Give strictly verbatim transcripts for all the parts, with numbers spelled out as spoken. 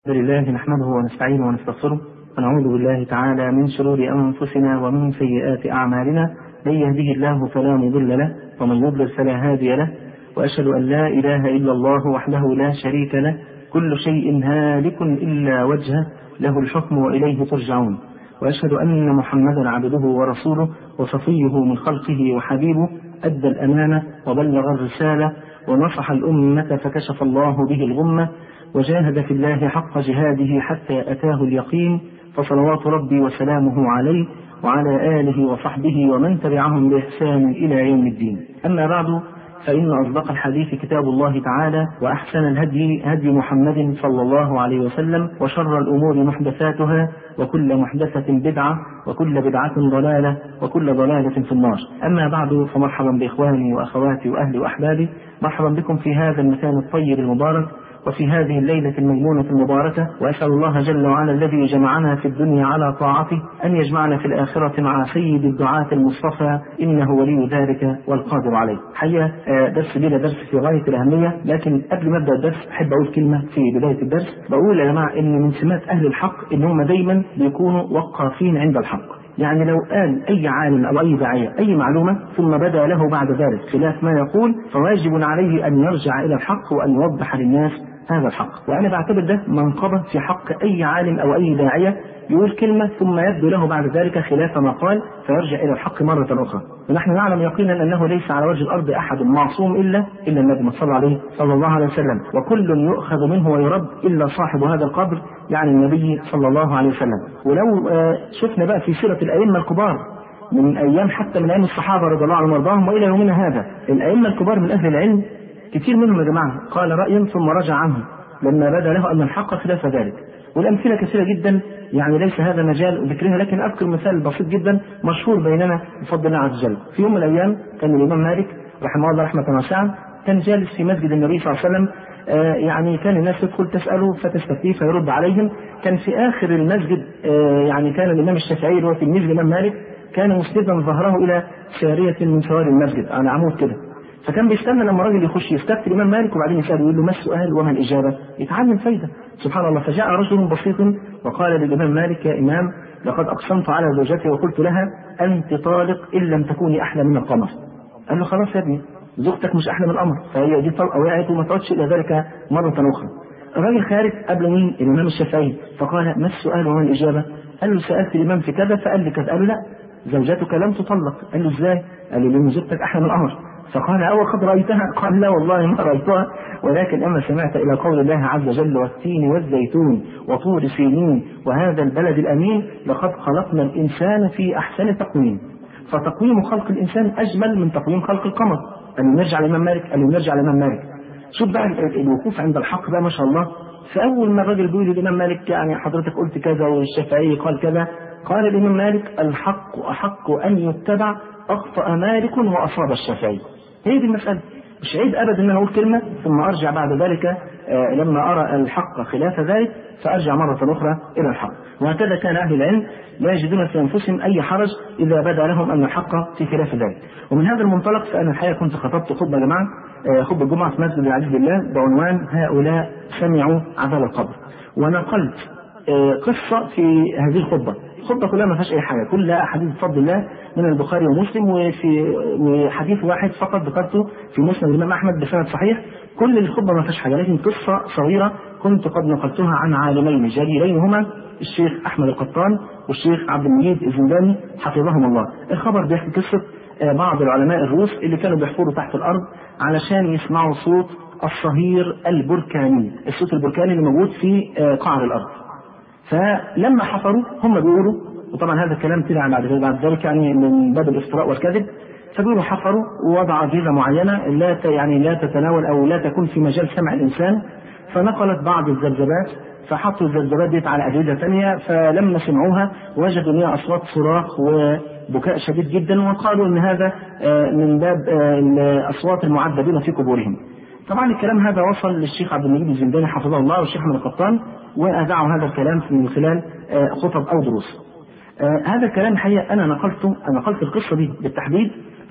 الحمد لله نحمده ونستعينه ونستغفره ونعوذ بالله تعالى من شرور أنفسنا ومن سيئات أعمالنا. من يهده الله فلا مضل له ومن يضلل فلا هادي له، وأشهد أن لا إله إلا الله وحده لا شريك له، كل شيء هالك إلا وجهه، له الحكم وإليه ترجعون. وأشهد أن محمدا عبده ورسوله وصفيه من خلقه وحبيبه، أدى الأمانة وبلغ الرسالة ونصح الأمة فكشف الله به الغمة، وجاهد في الله حق جهاده حتى أتاه اليقين، فصلوات ربي وسلامه عليه وعلى آله وصحبه ومن تبعهم بإحسان إلى يوم الدين. أما بعد، فإن أصدق الحديث كتاب الله تعالى، وأحسن الهدي هدي محمد صلى الله عليه وسلم، وشر الأمور محدثاتها، وكل محدثة بدعة، وكل بدعة ضلالة، وكل ضلالة في النار. أما بعد، فمرحبا بإخواني وأخواتي وأهلي وأحبابي، مرحبا بكم في هذا المكان الطيب المبارك وفي هذه الليلة الميمونة المباركة، وأسأل الله جل وعلا الذي جمعنا في الدنيا على طاعته أن يجمعنا في الآخرة مع سيد الدعاة المصطفى، إنه ولي ذلك والقادر عليه. حقيقة درس بلا درس في غاية الأهمية، لكن قبل ما أبدأ الدرس أحب أقول كلمة في بداية الدرس. بقول يا جماعة إن من سمات أهل الحق إن هم دايما بيكونوا وقافين عند الحق. يعني لو قال أي عالم أو أي داعية أي معلومة ثم بدا له بعد ذلك خلاف ما يقول، فواجب عليه أن يرجع إلى الحق وأن يوضح للناس هذا الحق. وأنا بعتبر ده منقبة في حق أي عالم أو أي داعية يقول كلمة ثم يبدو له بعد ذلك خلاف ما قال، فيرجع إلى الحق مرة أخرى. ونحن نعلم يقينا أنه ليس على وجه الأرض أحد معصوم إلا إلا النبي صلى عليه صلى الله عليه وسلم، وكل يؤخذ منه ويرد إلا صاحب هذا القبر، يعني النبي صلى الله عليه وسلم. ولو شفنا بقى في سيرة الأئمة الكبار من أيام، حتى من أيام الصحابة رضي الله عنهم وارضاهم وإلى يومنا هذا، الأئمة الكبار من أهل العلم كثير منهم يا جماعة قال رأي ثم رجع عنه لما بدا له أن الحق خلاف ذلك. والأمثلة كثيرة جدا، يعني ليس هذا مجال ذكرها، لكن أذكر مثال بسيط جدا مشهور بيننا بفضل الله عز وجل. في يوم من الأيام كان الإمام مالك رحمه الله رحمة واسعة كان جالس في مسجد النبي صلى الله عليه وسلم، آه يعني كان الناس تدخل تسأله فتستفتيه فيرد عليهم. كان في آخر المسجد آه يعني كان الإمام الشافعي اللي هو تلميذ الإمام مالك كان مسندا ظهره إلى سارية من سواري المسجد على عمود كده، فكان بيستنى لما الراجل يخش يستفتي الإمام مالك وبعدين يسأله يقول له ما السؤال وما الإجابة، يتعلم فايدة. سبحان الله. فجاء رجل بسيط وقال للإمام مالك: يا إمام، لقد أقسمت على زوجتي وقلت لها أنت طالق إن لم تكوني أحلى من القمر. قال له: خلاص يا ابني، زوجتك مش أحلى من القمر، فهي دي طلقة وقعت وما تعودش إلى ذلك مرة أخرى. الراجل خارج قبل مين؟ الإمام الشافعي. فقال: ما السؤال وما الإجابة؟ قال له: سألت الإمام في كذا فقال لي كذا. قال له: لا، زوجتك لم تطلق. قال له: إزاي؟ قال له: لأن زوجتك أحلى من القمر. فقال: أو قد رأيتها؟ قال: لا والله ما رأيتها، ولكن أما سمعت إلى قول الله عز وجل: والتين والزيتون وطور سينين وهذا البلد الأمين لقد خلقنا الإنسان في أحسن تقويم. فتقويم خلق الإنسان أجمل من تقويم خلق القمر. أن نرجع للإمام مالك، أن نرجع للإمام مالك. شوف بقى الوقوف عند الحق بقى ما شاء الله. فأول ما الراجل بيقول للإمام مالك: يعني حضرتك قلت كذا والشافعي قال كذا، قال الإمام مالك: الحق أحق أن يتبع، أخطأ مالك وأصاب الشافعي. هي دي المسألة. مش عيب أبدا أن أنا أقول كلمة ثم أرجع بعد ذلك آه لما أرى الحق خلاف ذلك فأرجع مرة أخرى إلى الحق. وهكذا كان أهل العلم لا يجدون في أنفسهم أي حرج إذا بدا لهم أن الحق في خلاف ذلك. ومن هذا المنطلق فأنا الحقيقة كنت خطبت خطبة يا جماعة، آه خطبة الجمعة في مسجد العزيز بالله بعنوان هؤلاء سمعوا عذاب القبر، ونقلت آه قصة في هذه الخطبة. الخطبة كلها ما فيهاش أي حاجة، كلها أحاديث بفضل الله من البخاري ومسلم، وفي وحديث واحد فقط ذكرته في مسند الإمام أحمد بسند صحيح. كل الخطبة ما فيهاش حاجة، لكن قصة صغيرة كنت قد نقلتها عن عالمين جليلين هما الشيخ أحمد القطان والشيخ عبد المجيد الزنداني حفظهم الله. الخبر بيحكي قصة بعض العلماء الروس اللي كانوا بيحفروا تحت الأرض علشان يسمعوا صوت الصهير البركاني، الصوت البركاني اللي موجود في قعر الأرض. فلما حفروا هم بيقولوا، وطبعا هذا الكلام طلع بعد ذلك يعني من باب الافتراء والكذب، فبيقولوا حفروا ووضع أجهزة معينة لا يعني لا تتناول أو لا تكون في مجال سمع الإنسان، فنقلت بعض الذبذبات، فحطوا الذبذبات دي على أجهزة ثانية، فلما سمعوها وجدوا أن هي أصوات صراخ وبكاء شديد جدا، وقالوا أن هذا من باب الأصوات المعذبين في قبورهم. طبعا الكلام هذا وصل للشيخ عبد المجيد الزنداني حفظه الله والشيخ أحمد القطان، وأذاعوا هذا الكلام من خلال خطب أو دروس. هذا الكلام الحقيقة أنا نقلته، أنا نقلت القصة دي بالتحديد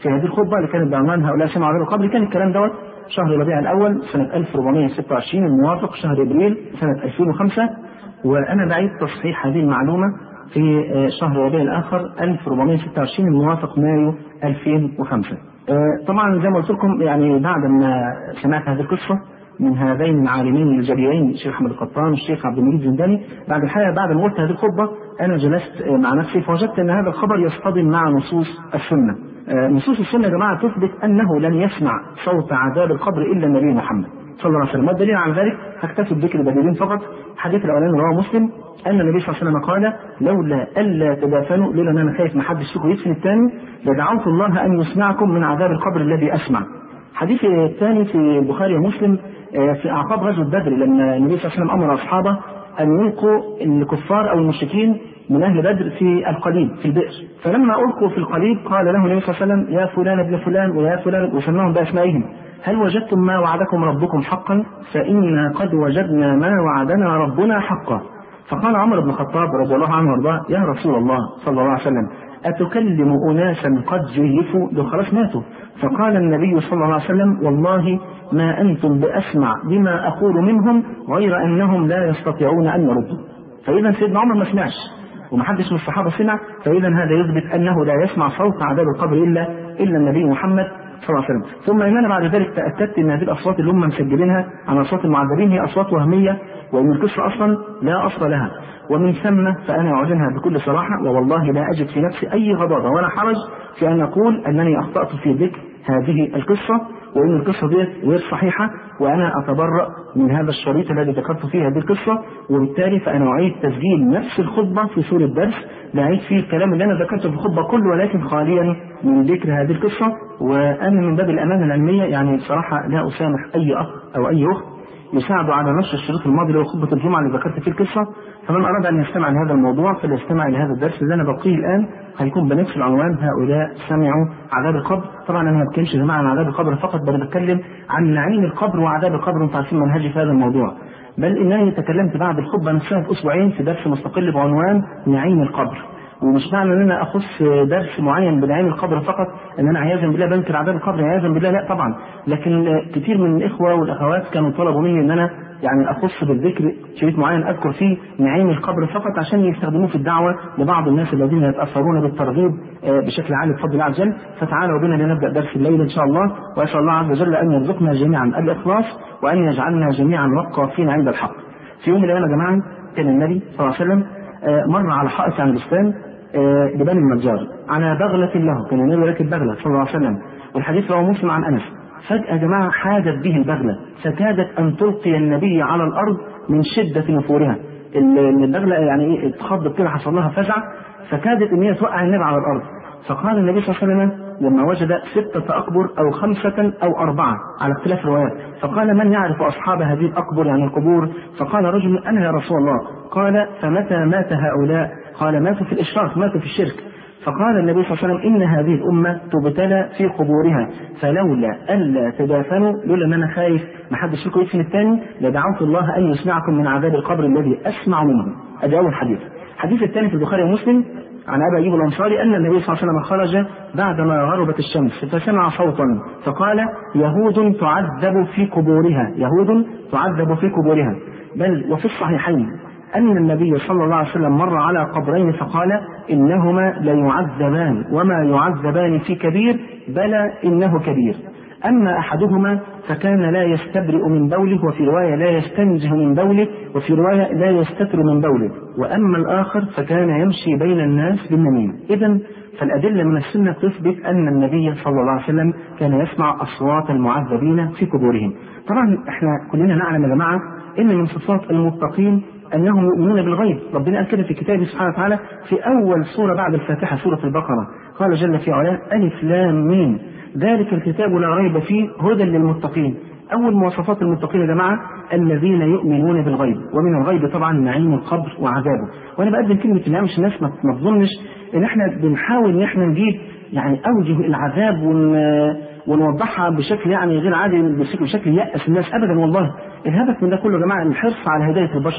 في هذه الخطبة اللي كانت بعنوان هؤلاء سمعوا عذاب القبر. كان الكلام دوت شهر ربيع الأول سنة ألف وأربعمائة وستة وعشرين الموافق شهر إبريل سنة ألفين وخمسة، وأنا بعيد تصحيح هذه المعلومة في شهر ربيع الآخر ألف وأربعمائة وستة وعشرين الموافق مايو ألفين وخمسة. طبعا زي ما قلت لكم يعني بعد ما سمعت هذه القصة من هذين العالمين الجليلين الشيخ أحمد القطان والشيخ عبد المجيد الزنداني، بعد الحقيقة بعد ما قلت هذه الخطبة أنا جلست مع نفسي فوجدت أن هذا الخبر يصطدم مع نصوص السنة. نصوص السنة يا جماعة تثبت أنه لن يسمع صوت عذاب القبر إلا النبي محمد صلى الله عليه وسلم. والدليل على ذلك هكتفي بذكر دليلين فقط. الحديث الأولاني رواه مسلم أن النبي صلى الله عليه وسلم قال: لولا ألا تدافنوا، لولا أن أنا خايف ما حدش فيكم يدفن الثاني، لدعوت الله أن يسمعكم من عذاب القبر الذي أسمع. الحديث الثاني في البخاري ومسلم في أعقاب غزوة بدر لما النبي صلى الله عليه وسلم أمر أصحابه أن يلقوا الكفار أو المشركين من أهل بدر في القليب في البئر، فلما ألقوا في القليب قال له النبي صلى الله عليه وسلم: يا فلان ابن فلان ويا فلان، وسماهم بأسمائهم: هل وجدتم ما وعدكم ربكم حقا؟ فإنا قد وجدنا ما وعدنا ربنا حقا. فقال عمر بن الخطاب رضي الله عنه وارضاه: يا رسول الله صلى الله عليه وسلم أتكلم أناسا قد جيفوا، دول خلاص ماتوا. فقال النبي صلى الله عليه وسلم: والله ما أنتم بأسمع بما أقول منهم غير أنهم لا يستطيعون أن يردوا. فإذا سيدنا عمر ما سمعش ومحدش من الصحابة سمع، فإذا هذا يثبت أنه لا يسمع صوت عذاب القبر إلا إلا النبي محمد صلى الله عليه وسلم. ثم إننا بعد ذلك تأكدت أن هذه الأصوات اللي هم مسجلينها عن أصوات المعذبين هي أصوات وهمية، وأن القصة أصلا لا أصل لها. ومن ثم فأنا أعلنها بكل صراحة، ووالله لا أجد في نفسي أي غضاضة ولا حرج في أن أقول أنني أخطأت في ذكر هذه القصة، وأن القصة دي غير صحيحة، وأنا أتبرأ من هذا الشريط الذي ذكرت فيه هذه القصة. وبالتالي فأنا أعيد تسجيل نفس الخطبة في سورة الدرس، لا أعيد فيه الكلام اللي أنا ذكرته في الخطبة كله، ولكن خاليا من ذكر هذه القصة. وأنا من باب الأمانة العلمية يعني بصراحة لا أسامح أي أخ أو أي أخت يساعد على نشر الشريط الماضي اللي هو خطبة الجمعة اللي ذكرت فيه القصة. فمن أراد أن يستمع لهذا الموضوع فليستمع لهذا الدرس اللي أنا بقيه الآن، هيكون بنفس العنوان: هؤلاء سمعوا عذاب القبر. طبعا أنا ما بتكلمش يا جماعة عن عذاب القبر فقط، بل بتكلم عن نعيم القبر وعذاب القبر. أنتم عارفين منهجي في هذا الموضوع، بل إنني تكلمت بعد الخطبة نفسها في أسبوعين في درس مستقل بعنوان نعيم القبر. ومش معنى ان انا اخص درس معين بنعيم القبر فقط ان انا عياذا بالله بنكر عذاب القبر، عياذا بالله لا طبعا. لكن كثير من الاخوه والاخوات كانوا طلبوا مني ان انا يعني اخص بالذكر شريط معين اذكر فيه نعيم القبر فقط عشان يستخدموه في الدعوه لبعض الناس الذين يتاثرون بالترغيب بشكل عام بفضل الله عز وجل. فتعالوا بنا لنبدا درس الليل ان شاء الله، واسال الله عز وجل ان يرزقنا جميعا الاخلاص وان يجعلنا جميعا وقافين عند الحق. في يوم من الايام يا جماعه كان النبي صلى الله عليه وسلم مر على حائط عن بستان لبني النجار على بغلة له، كان النبي راكب بغلة صلى الله عليه وسلم، والحديث رواه مسلم عن أنس. فجأة يا جماعة حادت به البغلة فكادت أن تلقي النبي على الأرض من شدة نفورها. البغلة يعني إيه اتخضت كده، حصل لها فزع فكادت أن هي توقع النبي على الأرض. فقال النبي صلى الله عليه وسلم لما وجد ستة أقبر أو خمسة أو أربعة على اختلاف الروايات، فقال: من يعرف أصحاب هذه الأقبر يعني القبور؟ فقال رجل: أنا يا رسول الله. قال: فمتى مات هؤلاء؟ قال: ماتوا في الإشراك، ماتوا في الشرك. فقال النبي صلى الله عليه وسلم: إن هذه الأمة تبتلى في قبورها، فلولا ألا تدافنوا، لولا أن أنا خايف ما حدش فيكم يدفن الثاني، لدعوت الله أن يسمعكم من عذاب القبر الذي أسمع منه. أدي أول حديث. الحديث الثاني في البخاري ومسلم عن أبي أيوب الأنصاري أن النبي صلى الله عليه وسلم خرج بعدما غربت الشمس فسمع صوتا فقال: يهود تعذب في قبورها، يهود تعذب في قبورها. بل وفي الصحيحين أن النبي صلى الله عليه وسلم مر على قبرين فقال: إنهما ليعذبان وما يعذبان في كبير، بلى إنه كبير. أما أحدهما فكان لا يستبرئ من بوله، وفي رواية لا يستنزه من بوله، وفي رواية لا يستتر من بوله، وأما الآخر فكان يمشي بين الناس بالنميمة. إذن فالأدلة من السنة تثبت أن النبي صلى الله عليه وسلم كان يسمع أصوات المعذبين في قبورهم. طبعا احنا كلنا نعلم يا جماعة إن من صفات المتقين أنهم يؤمنون بالغيب. ربنا قال كده في كتابه سبحانه وتعالى في أول سورة بعد الفاتحة، سورة البقرة، قال جل في علاه: ألف لام ميم ذلك الكتاب لا ريب فيه هدى للمتقين. أول مواصفات المتقين يا جماعة الذين يؤمنون بالغيب، ومن الغيب طبعا نعيم القبر وعذابه. وأنا بقدم كلمة الله مش الناس ما تظنش إن احنا بنحاول إن احنا نجيب يعني أوجه العذاب ون... ونوضحها بشكل يعني غير عادي، بشكل يأس الناس أبدا. والله الهدف من ده كله يا جماعة الحرص على هداية البشر،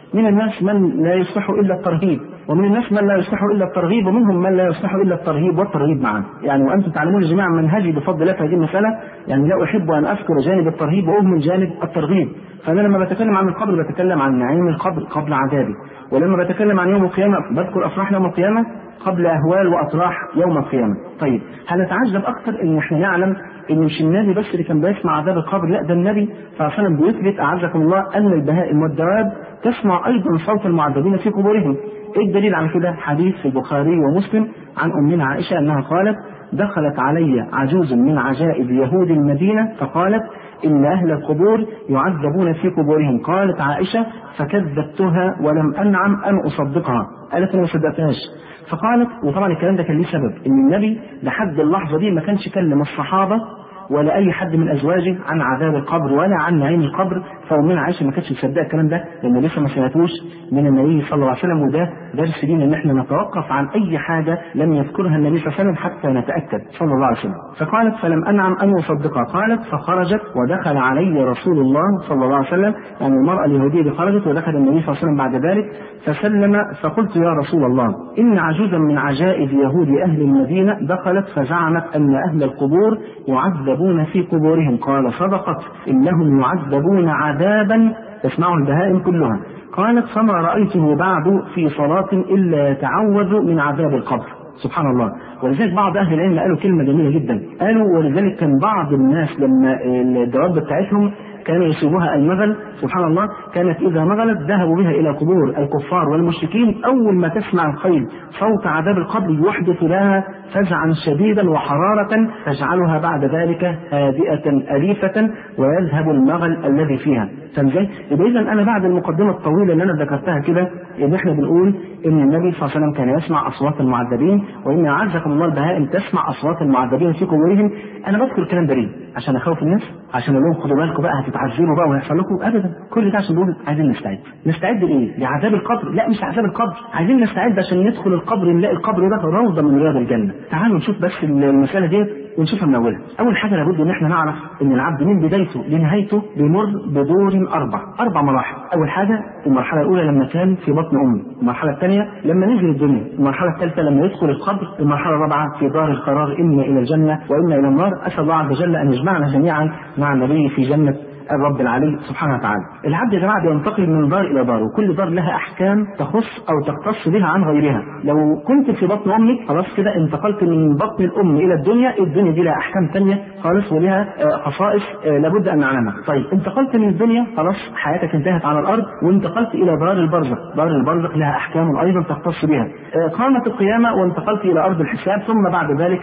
من الناس من لا يصلح إلا الترهيب، ومن الناس من لا يصلح إلا الترغيب، ومنهم من لا يصلح إلا الترهيب والترهيب معا. يعني وأنتم تعلمون جميعا منهجي بفضل الله في هذه المسألة، يعني لا أحب أن أذكر جانب الترهيب وأهمل جانب الترغيب. فأنا لما بتكلم عن القبر بتكلم عن نعيم القبر قبل عذابه، ولما بتكلم عن يوم القيامة بذكر أفراح يوم القيامة قبل أهوال وأطراح يوم القيامة. طيب هنتعجب أكثر إن إحنا نعلم إن مش النبي بس اللي كان بيسمع عذاب القبر، لا ده النبي صلى الله عليه وسلم بيثبت أعزكم الله أن البهائم والدواب تسمع أيضا صوت المعذبين في قبورهم. إيه الدليل على كده؟ حديث في البخاري ومسلم عن أمنا عائشة أنها قالت: دخلت علي عجوز من عجائب يهود المدينة فقالت: إن أهل القبور يعذبون في قبورهم. قالت عائشة: فكذبتها ولم أنعم أن أصدقها. قالت أنا ما صدقتهاش. فقالت، وطبعا الكلام ده كان ليه سبب، إن النبي لحد اللحظة دي ما كانش كلم الصحابة ولا أي حد من أزواجه عن عذاب القبر ولا عن نعيم القبر، فأمنا عائشة ما كانتش مصدقة الكلام ده لأن لسه ما سمعتوش من النبي صلى الله عليه وسلم. وده درس لينا إن إحنا نتوقف عن أي حاجة لم يذكرها النبي صلى الله عليه وسلم حتى نتأكد صلى الله عليه وسلم. فقالت: فلم أنعم أن أصدقها. قالت: فخرجت ودخل علي رسول الله صلى الله عليه وسلم، يعني المرأة اليهودية دي خرجت ودخل النبي صلى الله عليه وسلم بعد ذلك فسلم. فقلت: يا رسول الله، إن عجوزا من عجائب يهود أهل المدينة دخلت فزعمت أن أهل القبور يعذبون في قبورهم. قال: صدقت، إنهم يعذبون عذابا تسمعه البهائم كلها. قالت: فما رأيته بعد في صلاة إلا يتعوذ من عذاب القبر. سبحان الله. ولذلك بعض أهل العلم قالوا كلمة جميلة جدا، قالوا: ولذلك كان بعض الناس لما الدواب بتاعتهم كانوا يصيبها المغل، سبحان الله، كانت إذا مغلت ذهبوا بها إلى قبور الكفار والمشركين، أول ما تسمع الخيل صوت عذاب القبر يحدث لها فزعا شديدا وحرارة تجعلها بعد ذلك هادئة أليفة ويذهب المغل الذي فيها. فمزاي؟ يبقى إذن أنا بعد المقدمة الطويلة اللي أنا ذكرتها كده إن إحنا بنقول إن النبي صلى الله عليه وسلم كان يسمع أصوات المعذبين، وإن أعزكم الله البهائم تسمع أصوات المعذبين في قبورهم. أنا بذكر الكلام ده ليه؟ عشان أخوف الناس؟ عشان أقول لهم خدوا بالكم بقى هتتعذبوا بقى ويحصل لكم؟ أبدا، كل ده عشان نقول عايزين نستعد. نستعد لإيه؟ لعذاب القبر؟ لا مش عذاب القبر، عايزين نستعد عشان ندخل القبر نلاقي القبر ده روضة من رياض الجنة. تعالوا نشوف بس المسألة دي ونشوفها من أولها. أول حاجة لابد إن إحنا نعرف إن العبد من بدايته لنهايته بيمر بدور أربع أربع مراحل. أول حاجة المرحلة الأولى لما كان في بطن أمه، المرحلة الثانية لما نزل الدنيا، المرحلة الثالثة لما يدخل القبر، المرحلة الرابعة في دار القرار إما إلى الجنة وإما إلى النار. أسأل الله عز وجل أن يجمعنا جميعا مع النبي في جنة الرب العلي سبحانه وتعالى. العبد يا جماعه بينتقل من دار الى دار، وكل دار لها احكام تخص او تختص بها عن غيرها. لو كنت في بطن امك خلاص كده انتقلت من بطن الام الى الدنيا، الدنيا دي لها احكام ثانيه خالص ولها خصائص لابد ان نعلمها. طيب انتقلت من الدنيا خلاص حياتك انتهت على الارض وانتقلت الى دار البرزخ، دار البرزخ لها احكام ايضا تختص بها. قامت القيامه وانتقلت الى ارض الحساب، ثم بعد ذلك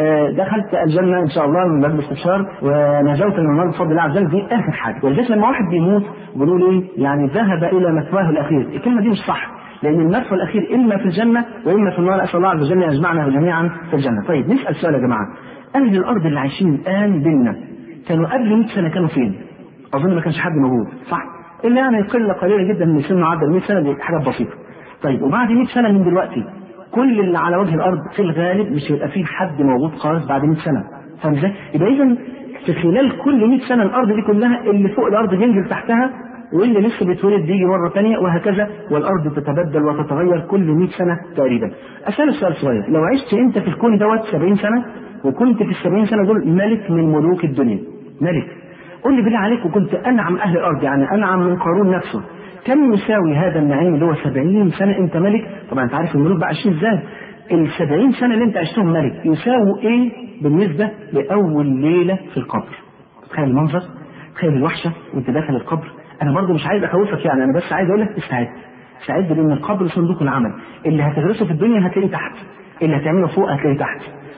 دخلت الجنه ان شاء الله من باب الاستبشار ونجوت من النار بفضل الله عز وجل. دي اخر حاجه. ولذلك لما واحد بيموت بيقولوا ايه؟ يعني ذهب الى مثواه الاخير. الكلمه دي مش صح، لان المثوى الاخير اما في الجنه واما في النار. اسال الله عز وجل يجمعنا جميعا في الجنه. طيب نسال سؤال يا جماعه، اهل الارض اللي عايشين الان بينا كانوا قبل مئة سنه كانوا فين؟ اظن ما كانش حد موجود، صح؟ الا يعني قله قليله جدا من سنه عدى مئة سنه، دي حاجات بسيطه. طيب وبعد مئة سنه من دلوقتي كل اللي على وجه الارض في الغالب مش هيبقى فيه حد موجود خالص بعد مئة سنه. فاهم ازاي؟ يبقى اذا في خلال كل مئة سنة الأرض دي كلها اللي فوق الأرض بينزل تحتها، واللي لسه بيتولد بيجي مرة ثانية وهكذا، والأرض تتبدل وتتغير كل مئة سنة تقريبا. أسألك سؤال صغير، لو عشت أنت في الكون دوت سبعين سنة وكنت في السبعين سنة دول ملك من ملوك الدنيا، ملك، قل لي بالله عليك وكنت أنعم أهل الأرض، يعني أنعم من قارون نفسه، كم يساوي هذا النعيم اللي هو سبعين سنة أنت ملك؟ طبعا أنت عارف الملوك بقى عايشين إزاي. السبعين سنة اللي أنت عشتهم ملك يساووا إيه بالنسبة لأول ليلة في القبر؟ تخيل المنظر، تخيل الوحشة وأنت داخل القبر. أنا برضو مش عايز أخوفك، يعني أنا بس عايز أقول لك استعد، استعد لأن القبر صندوق العمل، اللي هتدرسه في الدنيا هتلاقيه تحت، اللي هتعمله فوق هتلاقيه تحت،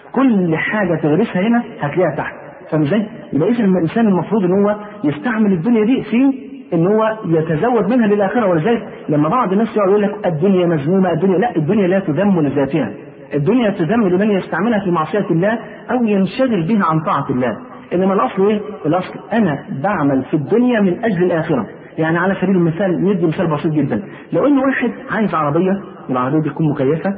كل حاجة تدرسها هنا هتلاقيها تحت. فاهم ازاي؟ يبقى إذا الإنسان المفروض إن هو يستعمل الدنيا دي في إن هو يتزود منها للآخرة. ولذلك لما بعض الناس يقول لك الدنيا مذمومة، الدنيا لا، الدنيا لا تذم لذاتها، الدنيا تذم لمن يستعملها في معصية الله أو ينشغل بها عن طاعة الله. إنما الأصل إيه؟ الأصل أنا بعمل في الدنيا من أجل الآخرة. يعني على سبيل المثال ندي مثال بسيط جدا، لو إن واحد عايز عربية، العربية دي تكون مكيفة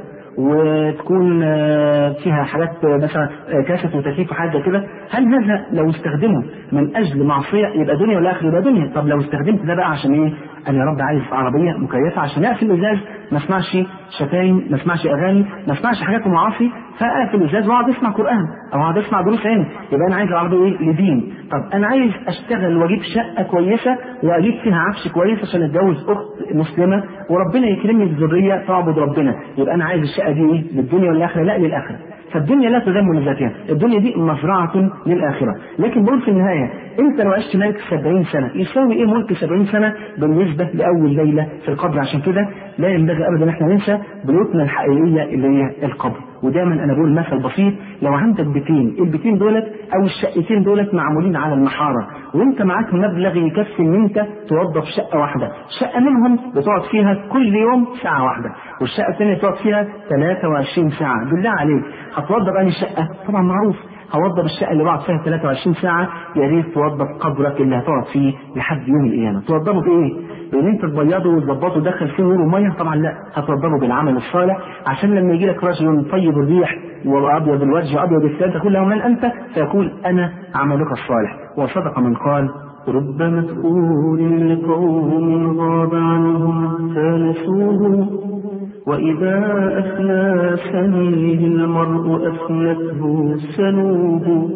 وتكون فيها حاجات مثلا كاسة وتكييف وحاجة كده، هل هذا لو استخدمه من أجل معصية يبقى دنيا ولا آخرة؟ يبقى دنيا. طب لو استخدمت ده بقى عشان إيه؟ انا يا رب عايز عربيه مكيفه عشان اقفل الازاز ما اسمعش شتايم، ما اسمعش اغاني، ما اسمعش حاجات معاصي، فاقفل الازاز واقعد اسمع قران او اقعد اسمع دروس علم. يبقى انا عايز العربيه ايه؟ لدين. طب انا عايز اشتغل واجيب شقه كويسه واجيب فيها عفش كويس عشان اتجوز اخت مسلمه وربنا يكرمني بذريه تعبد ربنا. يبقى انا عايز الشقه دي ايه؟ للدنيا والاخره؟ لا، للاخره. فالدنيا لا تذم لذاتها، الدنيا دي مزرعة للآخرة. لكن بقول في النهاية انت لو عشت ملك سبعين سنة يساوي ايه ملك سبعين سنة بالنسبة لأول ليلة في القبر؟ عشان كده لا ينبغي ابدا احنا ننسى بيوتنا الحقيقية اللي هي القبر. ودايما انا بقول مثل بسيط، لو عندك بيتين، البيتين دولت او الشقتين دولت معمولين على المحارة وانت معاك مبلغ يكفي ان انت توظف شقة واحدة، شقة منهم بتقعد فيها كل يوم ساعة واحدة والشقة الثانية تقعد فيها ثلاثة وعشرين ساعة، بالله عليك هتوظف انهي شقة؟ طبعا معروف هوظف الشقة اللي بقعد فيها ثلاثة وعشرين ساعة. يا ريت توظف قبرك اللي هتقعد فيه لحد يوم القيامة. توظفه بايه؟ بان انت تبيضه وتظبطه وتدخل فيه نور وميه؟ طبعا لا، هتوظفه بالعمل الصالح عشان لما يجي لك رجل طيب الريح وابيض الوجه وابيض الثياب تقول له من انت؟ فيقول انا عملك الصالح. وصدق من قال رب مسؤول لقوم غاب عنهم فنسوه وإذا أثنى سنيه المرء أثنته سنوه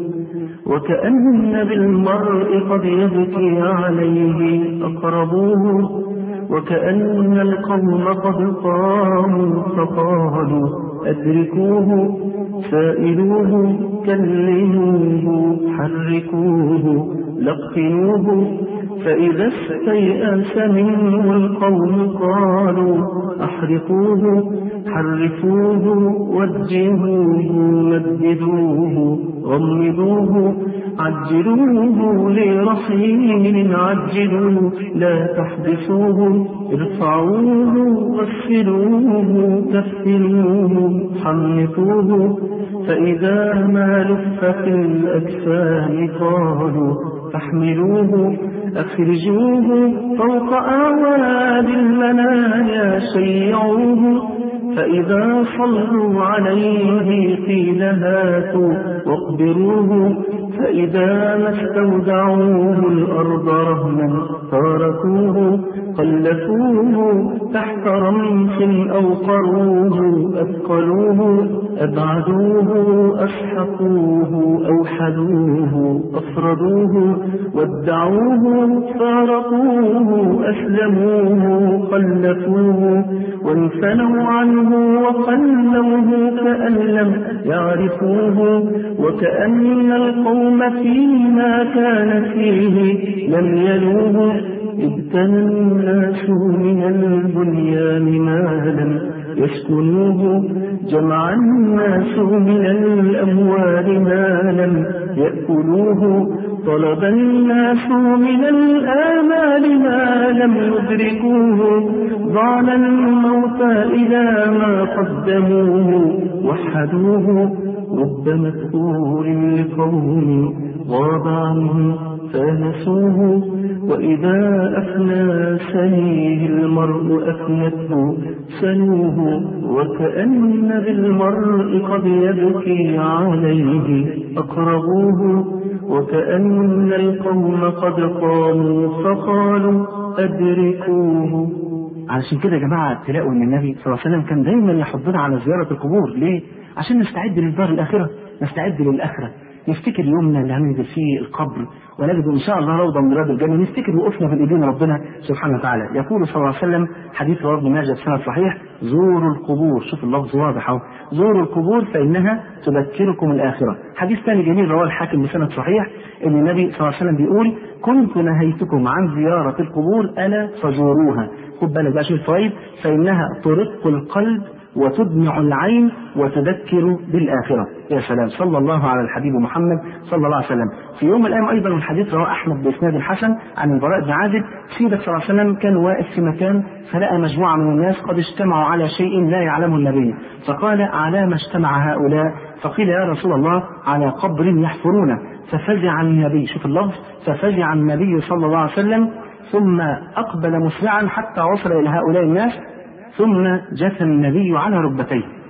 وكأن بالمرء قد يبكي عليه أقربوه وكأن القوم قد قاموا فقالوا أدركوه سائلوه كلموه حركوه لقنوه فإذا استيأس منه القوم قالوا أحرقوه حرفوه وجهوه مددوه غمدوه عجلوه لرحيل عجلوه لا تحبسوه ارفعوه غسلوه كفلوه حنطوه فإذا ما لف في الأجسام قالوا فاحملوه أخرجوه فوق أعواد المنايا شيعوه فإذا صلوا عليه قيل هاتوا واقبروه فإذا ما استودعوه الأرض رهنا تاركوه خلفوه تحت رمح أوقروه أثقلوه أبعدوه أسحقوه أوحدوه أفردوه ودعوه فارقوه أسلموه خلفوه وانفنوا عنه وخلوه كأن لم يعرفوه وكأن القوم فيما كان فيه لم يلوه ابتنى الناس من البنيان ما لم يسكنوه جمع الناس من الأموال ما لم يأكلوه طلب الناس من الآمال ما لم يدركوه ضعن الموت إلى ما قدموه وحدوه رب مذكور لقوم غاب عنهم فنسوه وإذا أفنى سنيه المرء أفنته سنوه وكأن بالمرء قد يبكي عليه أقربوه وكأن القوم قد قاموا فقالوا أدركوه. علشان كده يا جماعة تلاقوا ان النبي صلى الله عليه وسلم كان دايما يحضنا على زيارة القبور. ليه؟ عشان نستعد للدار الآخرة، نستعد للآخرة، نفتكر يومنا اللي هننزل فيه القبر ونجد ان شاء الله روضه من رياض الجنه، نفتكر وقفنا في ايدين ربنا سبحانه وتعالى. يقول صلى الله عليه وسلم حديث رواه ابن ماجه بسند صحيح زوروا القبور، شوف اللفظ واضح اهو، زوروا القبور فانها تذكركم الاخره. حديث ثاني جميل رواه الحاكم بسند صحيح ان النبي صلى الله عليه وسلم بيقول كنت نهيتكم عن زياره القبور الا فزوروها. خد بالك بقى شوف الفوائد، فانها ترق القلب وتدمع العين وتذكر بالآخرة. يا سلام، صلى الله على الحبيب محمد صلى الله عليه وسلم. في يوم من الأيام أيضا الحديث رواه أحمد بإسناد الحسن عن البراء بن عازب، سيدك صلى الله عليه وسلم كان واقف في مكان فلقى مجموعة من الناس قد اجتمعوا على شيء لا يعلمه النبي، فقال على ما اجتمع هؤلاء؟ فقيل يا رسول الله على قبر يحفرونه. ففزع النبي، شوف اللفظ، ففزع النبي صلى الله عليه وسلم ثم أقبل مسرعا حتى وصل إلى هؤلاء الناس ثم جثى النبي على ركبتيه.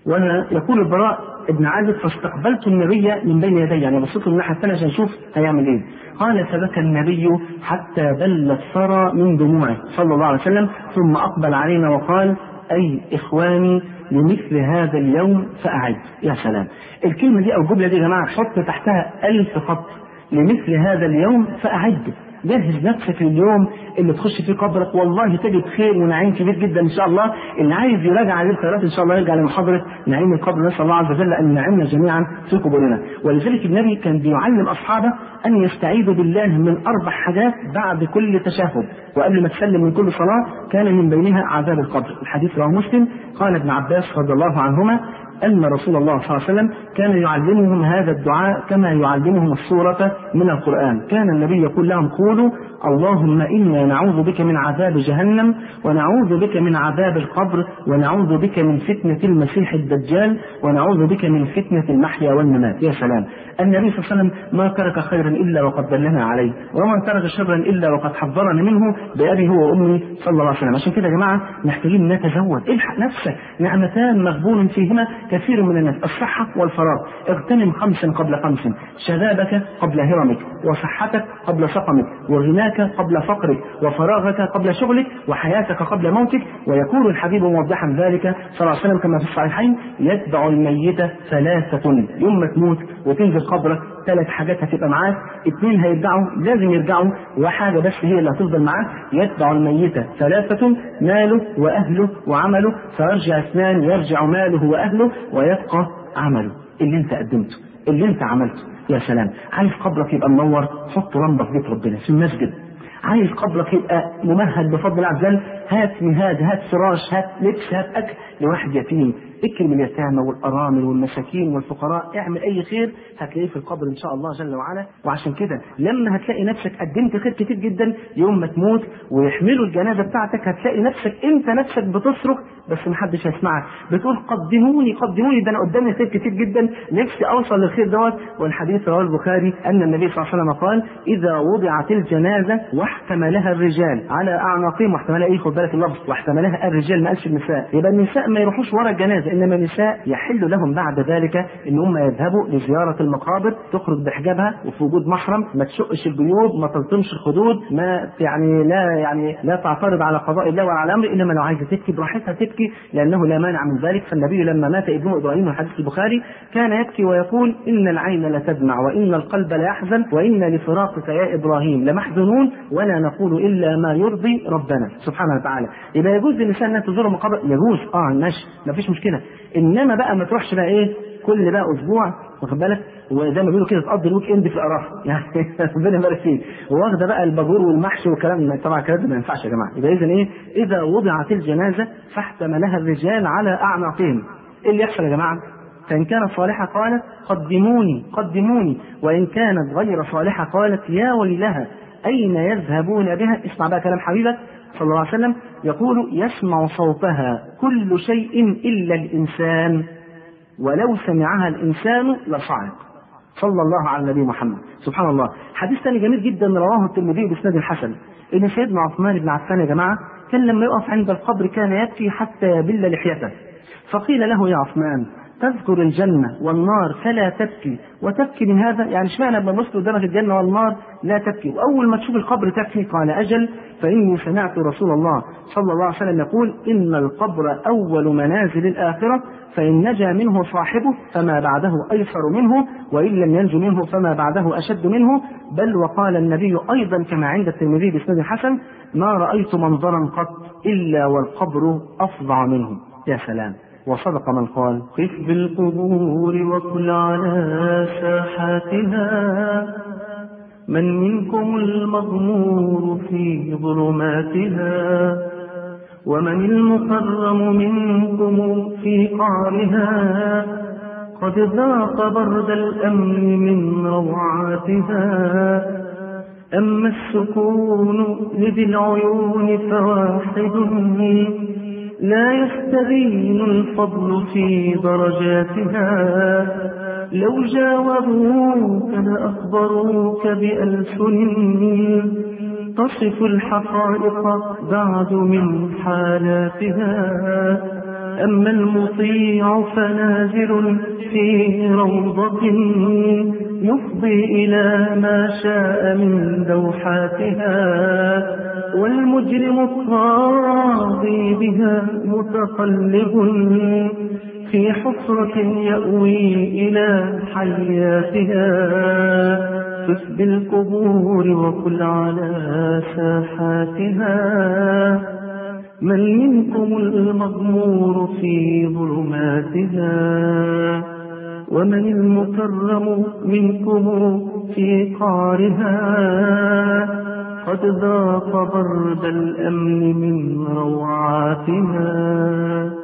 ويقول البراء ابن عازب فاستقبلت النبي من بين يدي، يعني بصيت من الناحيه الثانيه عشان اشوف هيعمل ايه. قال فبكى النبي حتى بل الثرى من دموعه صلى الله عليه وسلم، ثم اقبل علينا وقال اي اخواني لمثل هذا اليوم فاعد. يا سلام، الكلمه دي او الجمله دي يا جماعه حط تحتها ألف خط، لمثل هذا اليوم فاعد. جهز نفسك اليوم اللي تخش فيه قبرك، والله تجد خير ونعيم كبير جدا ان شاء الله. اللي عايز يراجع عليه الخيرات ان شاء الله يرجع لمحاضره نعيم القبر، نسال الله عز وجل ان ينعمنا جميعا في قبورنا. ولذلك النبي كان بيعلم اصحابه ان يستعيذوا بالله من اربع حاجات بعد كل تشهد، وقبل ما تسلم من كل صلاه كان من بينها عذاب القبر. الحديث رواه مسلم. قال ابن عباس رضي الله عنهما أن رسول الله صلى الله عليه وسلم كان يعلمهم هذا الدعاء كما يعلمهم السورة من القرآن. كان النبي يقول لهم قولوا اللهم إنا نعوذ بك من عذاب جهنم، ونعوذ بك من عذاب القبر، ونعوذ بك من فتنة المسيح الدجال، ونعوذ بك من فتنة المحيا والممات. يا سلام، النبي صلى الله عليه وسلم ما ترك خيرا إلا وقد دلنا عليه، وما ترك شرا إلا وقد حذرنا منه بأبي هو وأمي صلى الله عليه وسلم. عشان كده يا جماعة محتاجين نتزود، الحق نفسك، نعمتان مغبون فيهما كثير من الناس، الصحة والفراغ. اغتنم خمسا قبل خمس، شبابك قبل هرمك، وصحتك قبل سقمك، وغناك قبل فقرك، وفراغك قبل شغلك، وحياتك قبل موتك. ويكون الحبيب موضحا ذلك صلى الله عليه وسلم كما في الصحيحين يتبع الميت ثلاثة، يوم ما تموت وتنزل قبرك ثلاث حاجات هتبقى معاك، اثنين هيرجعوا لازم يرجعوا، وحاجة بس هي اللي هتفضل معاك. يتبع الميت ثلاثة، ماله وأهله وعمله، فيرجع اثنان يرجع ماله وأهله ويبقى عمله اللي انت قدمته اللي انت عملته. يا سلام، عايز قبرك يبقى منور، حط لمبة في بيت ربنا في المسجد. عايز قبرك يبقى ممهد بفضل الله عز وجل، هات مهاد، هات فراش، هات لبس، هات اكل لواحد يتيم، اكرم اليتامى والارامل والمساكين والفقراء، اعمل اي خير هتلاقيه في القبر ان شاء الله جل وعلا. وعشان كده لما هتلاقي نفسك قدمت خير كتير جدا، يوم ما تموت ويحملوا الجنازه بتاعتك هتلاقي نفسك انت نفسك بتصرخ بس محدش هيسمعك، بتقول قدموني قدموني، ده انا قدامي خير كتير جدا نفسي اوصل للخير دوت. والحديث رواه البخاري ان النبي صلى الله عليه وسلم قال اذا وضعت الجنازه واحتملها الرجال على اعناقهم، واحتملها ايه، خد بالك اللفظ، واحتملها الرجال ما قالش النساء، يبقى النساء ما يروحوش ورا الجنازه، انما النساء يحل لهم بعد ذلك ان هم يذهبوا لزياره المقابر، تخرج بحجابها وفي وجود محرم، ما تشقش الجيوب، ما تلطمش الخدود، ما يعني لا يعني لا تعترض على قضاء الله وعلى امره، انما لو عايزه تبكي براحتها تبكي لانه لا مانع من ذلك. فالنبي لما مات ابنه ابراهيم في حديث البخاري كان يبكي ويقول ان العين لتدمع وان القلب ليحزن وان لفراقك يا ابراهيم لمحزنون ولا نقول الا ما يرضي ربنا سبحانه وتعالى. يبقى يجوز للانسان انها تزور مقابر، يجوز اه ماشي ما فيش مشكله، انما بقى ما تروحش بقى ايه كل بقى اسبوع واخد بالك، وزي ما بيقولوا كده تقضي الويك اند في القرف يعني ربنا يبارك فيك، واخده بقى الباجور والمحشي والكلام، طبعا الكلام ده ما ينفعش يا جماعه. يبقى اذا ايه، اذا وضعت الجنازه فاحتملها الرجال على اعناقهم، ايه اللي يحصل يا جماعه؟ فان كانت صالحه قالت قدموني قدموني، وان كانت غير صالحه قالت يا ويلها اين يذهبون بها. اسمع بقى كلام حبيبك صلى الله عليه وسلم يقول يسمع صوتها كل شيء الا الانسان ولو سمعها الإنسان لصعق. صلى الله على النبي محمد. سبحان الله. حديث ثاني جميل جدا رواه الترمذي بإسناد حسن إن سيدنا عثمان بن عفان يا جماعة كان لما يقف عند القبر كان يبكي حتى يبل لحيته، فقيل له يا عثمان تذكر الجنة والنار فلا تبكي وتبكي من هذا، يعني اشمعنى لما نبص قدامك الجنة والنار لا تبكي وأول ما تشوف القبر تبكي؟ قال أجل، فإني سمعت رسول الله صلى الله عليه وسلم يقول إن القبر أول منازل الآخرة، فإن نجا منه صاحبه فما بعده أيسر منه، وإن لم ينج منه فما بعده أشد منه. بل وقال النبي أيضا كما عند الترمذي بإسناد حسن ما رأيت منظرا قط إلا والقبر أفظع منه. يا سلام. وصدق من قال قف بالقبور وكل على ساحاتها من منكم المغمور في ظلماتها ومن المكرم منكم في قعرها قد ذاق برد الأمن من روعاتها. أما السكون لذي العيون فواحد لا يستبين الفضل في درجاتها، لو جاوبوك لأخبروك بألسن تصف الحقائق بعد من حالاتها. أما المطيع فنازل في روضة يفضي إلى ما شاء من دوحاتها، والمجرم الطاغي بها متقلب في حفرة يأوي إلى حياتها. فس بالقبور وكل على ساحاتها، من منكم المغمور في ظلماتها، ومن المكرم منكم في قعرها، قد ذاق برد الأمن من روعاتها.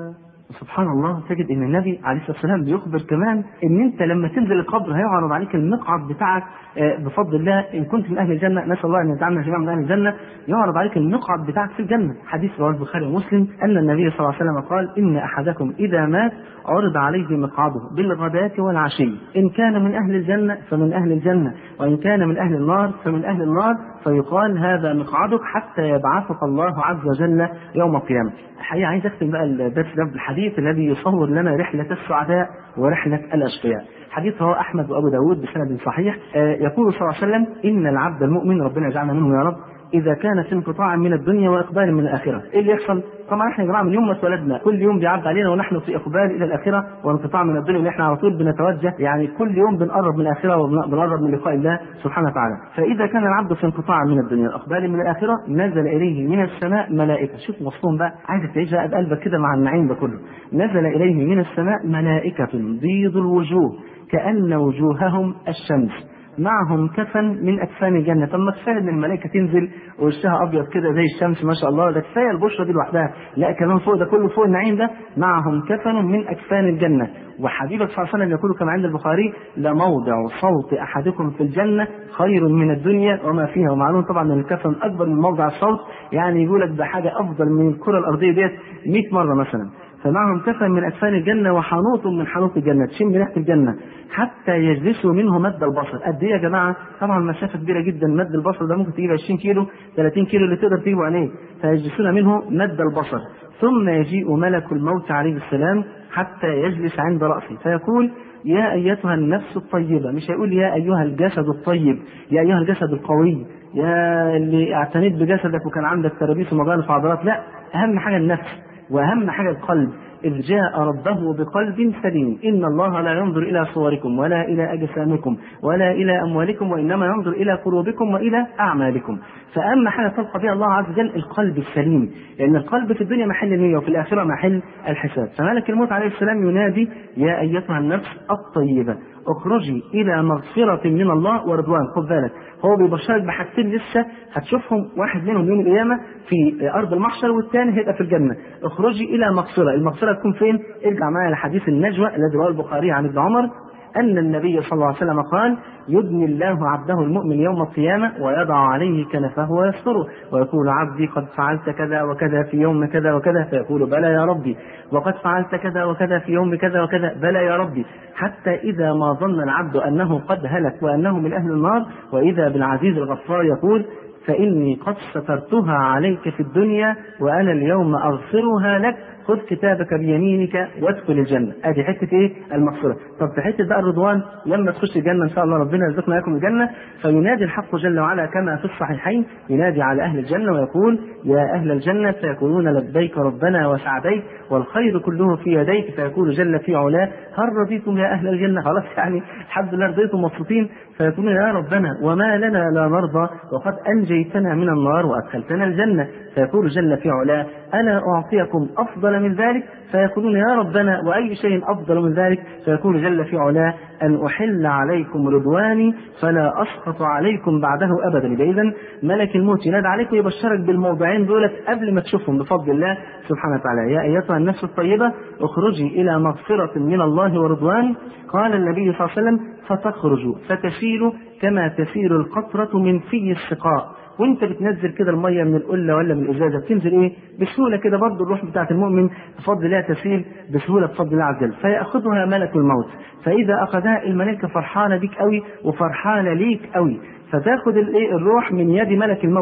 سبحان الله، تجد ان النبي عليه الصلاه والسلام بيخبر كمان ان انت لما تنزل القبر هيعرض عليك المقعد بتاعك بفضل الله ان كنت من اهل الجنه، نسال الله ان يجعلنا جميعا من اهل الجنه. يعرض عليك المقعد بتاعك في الجنه. حديث رواه البخاري ومسلم ان النبي صلى الله عليه وسلم قال: ان احدكم اذا مات عرض عليه مقعده بالغداة والعشي، ان كان من اهل الجنه فمن اهل الجنه، وان كان من اهل النار فمن اهل النار، فيقال: هذا مقعدك حتى يبعثك الله عز وجل يوم القيامه. الحقيقه عايز اختم بقى الدرس ده بالحديث الذي يصور لنا رحله السعداء ورحله الاشقياء. حديث رواه احمد وابو داود بسند صحيح. يقول صلى الله عليه وسلم: ان العبد المؤمن، ربنا يجعلنا منه يا رب، اذا كان في انقطاع من الدنيا واقبال من الاخره. ايه اللي يحصل؟ طبعا احنا يا جماعه من يوم ما اتولدنا كل يوم بيعدي علينا ونحن في اقبال الى الاخره وانقطاع من الدنيا، ان احنا على طول بنتوجه، يعني كل يوم بنقرب من الاخره وبنقرب من لقاء الله سبحانه وتعالى. فاذا كان العبد في انقطاع من الدنيا واقبال من الاخره نزل اليه من السماء ملائكه. شوف وصفهم بقى، عايزك تعيش بقى بقلبك كده مع النعيم ده كله. نزل اليه من السماء ملائكه بيض الوجوه كأن وجوههم الشمس، معهم كفن من أكفان الجنة. طب ما كفاية إن الملائكة تنزل ووشها أبيض كده زي الشمس ما شاء الله، ده كفاية البشرة دي لوحدها، لا كمان فوق ده كله، فوق النعيم ده معهم كفن من أكفان الجنة. وحبيبك صلى الله عليه وسلم يقول كما عند البخاري: لموضع صوت أحدكم في الجنة خير من الدنيا وما فيها. ومعلوم طبعا أن الكفن أكبر من موضع الصوت، يعني يقول لك ده حاجة أفضل من الكرة الأرضية ديت مئة مرة مثلا. فمعهم كفن من أكفان الجنة وحنوط من حنوط الجنة، تشم ريحة الجنة، حتى يجلسوا منه مد البصر. قد ايه يا جماعة؟ طبعا مسافة كبيرة جدا. مد البصر ده ممكن تجيب عشرين كيلو ثلاثين كيلو اللي تقدر تجيبه عليه. فيجلسون منه مد البصر، ثم يجيء ملك الموت عليه السلام حتى يجلس عند رأسه فيقول: يا أيتها النفس الطيبة. مش هيقول يا أيها الجسد الطيب، يا أيها الجسد القوي، يا اللي اعتنيت بجسدك وكان عندك ترابيس ومجانس وعضلات، لا، أهم حاجة النفس وأهم حاجة القلب. إذ جاء ربه بقلب سليم. إن الله لا ينظر إلى صوركم ولا إلى أجسامكم ولا إلى أموالكم، وإنما ينظر إلى قلوبكم وإلى أعمالكم. فأهم حاجة تلقى بها الله عز وجل القلب السليم، لأن القلب في الدنيا محل النية وفي الآخرة محل الحساب. فملك الموت عليه السلام ينادي: يا أيتها النفس الطيبة اخرجي إلى مغفرة من الله ورضوان. خد بالك، هو بيبشرك بحاجتين لسه هتشوفهم، واحد منهم يوم القيامة في أرض المحشر والثاني هيبقى في الجنة. اخرجي إلى مغفرة. المغفرة تكون فين؟ ارجع معايا لحديث النجوى الذي رواه البخاري عن ابن عمر أن النبي صلى الله عليه وسلم قال: يدني الله عبده المؤمن يوم القيامة ويضع عليه كنفه ويستره ويقول: عبدي قد فعلت كذا وكذا في يوم كذا وكذا، فيقول: بلى يا ربي. وقد فعلت كذا وكذا في يوم كذا وكذا، بلى يا ربي. حتى إذا ما ظن العبد أنه قد هلك وأنه من أهل النار، وإذا بالعزيز الغفار يقول: فإني قد سترتها عليك في الدنيا وأنا اليوم أغفرها لك، خذ كتابك بيمينك وادخل الجنة. ادي حته ايه؟ المغفرة. طب في حته بقى الرضوان، لما تخش الجنة ان شاء الله ربنا يرزقنا اياكم الجنة، فينادي الحق جل وعلا كما في الصحيحين، ينادي على اهل الجنة ويقول: يا اهل الجنة، فيقولون: لبيك ربنا وسعديك والخير كله في يديك. فيقول جل في علاه: هل رضيتم يا اهل الجنة؟ خلاص يعني الحمد لله رضيتم مبسوطين. فيقولون: يا ربنا وما لنا لا نرضى وقد انجيتنا من النار وادخلتنا الجنة. فيقول جل في علاه: الا اعطيكم افضل من ذلك؟ فيقولون: يا ربنا واي شيء افضل من ذلك؟ فيقول جل في علاه: ان احل عليكم رضواني فلا اسخط عليكم بعده ابدا. اذا ملك الموت ينادى عليك ويبشرك بالموضعين دولت قبل ما تشوفهم بفضل الله سبحانه وتعالى: يا ايتها النفس الطيبة اخرجي الى مغفرة من الله ورضوان. قال النبي صلى الله عليه وسلم: فتخرج فتسيل كما تسيل القطرة من في السقاء. وانت بتنزل كده الميه من القله ولا من الازازه بتنزل ايه؟ بسهوله كده. برضه الروح بتاعه المؤمن بفضل الله تسيل بسهوله بفضل الله عز وجل. فياخذها ملك الموت، فاذا اخذها الملائكه فرحانه بيك قوي وفرحانه ليك قوي، فتاخذ الايه الروح من يد ملك الموت،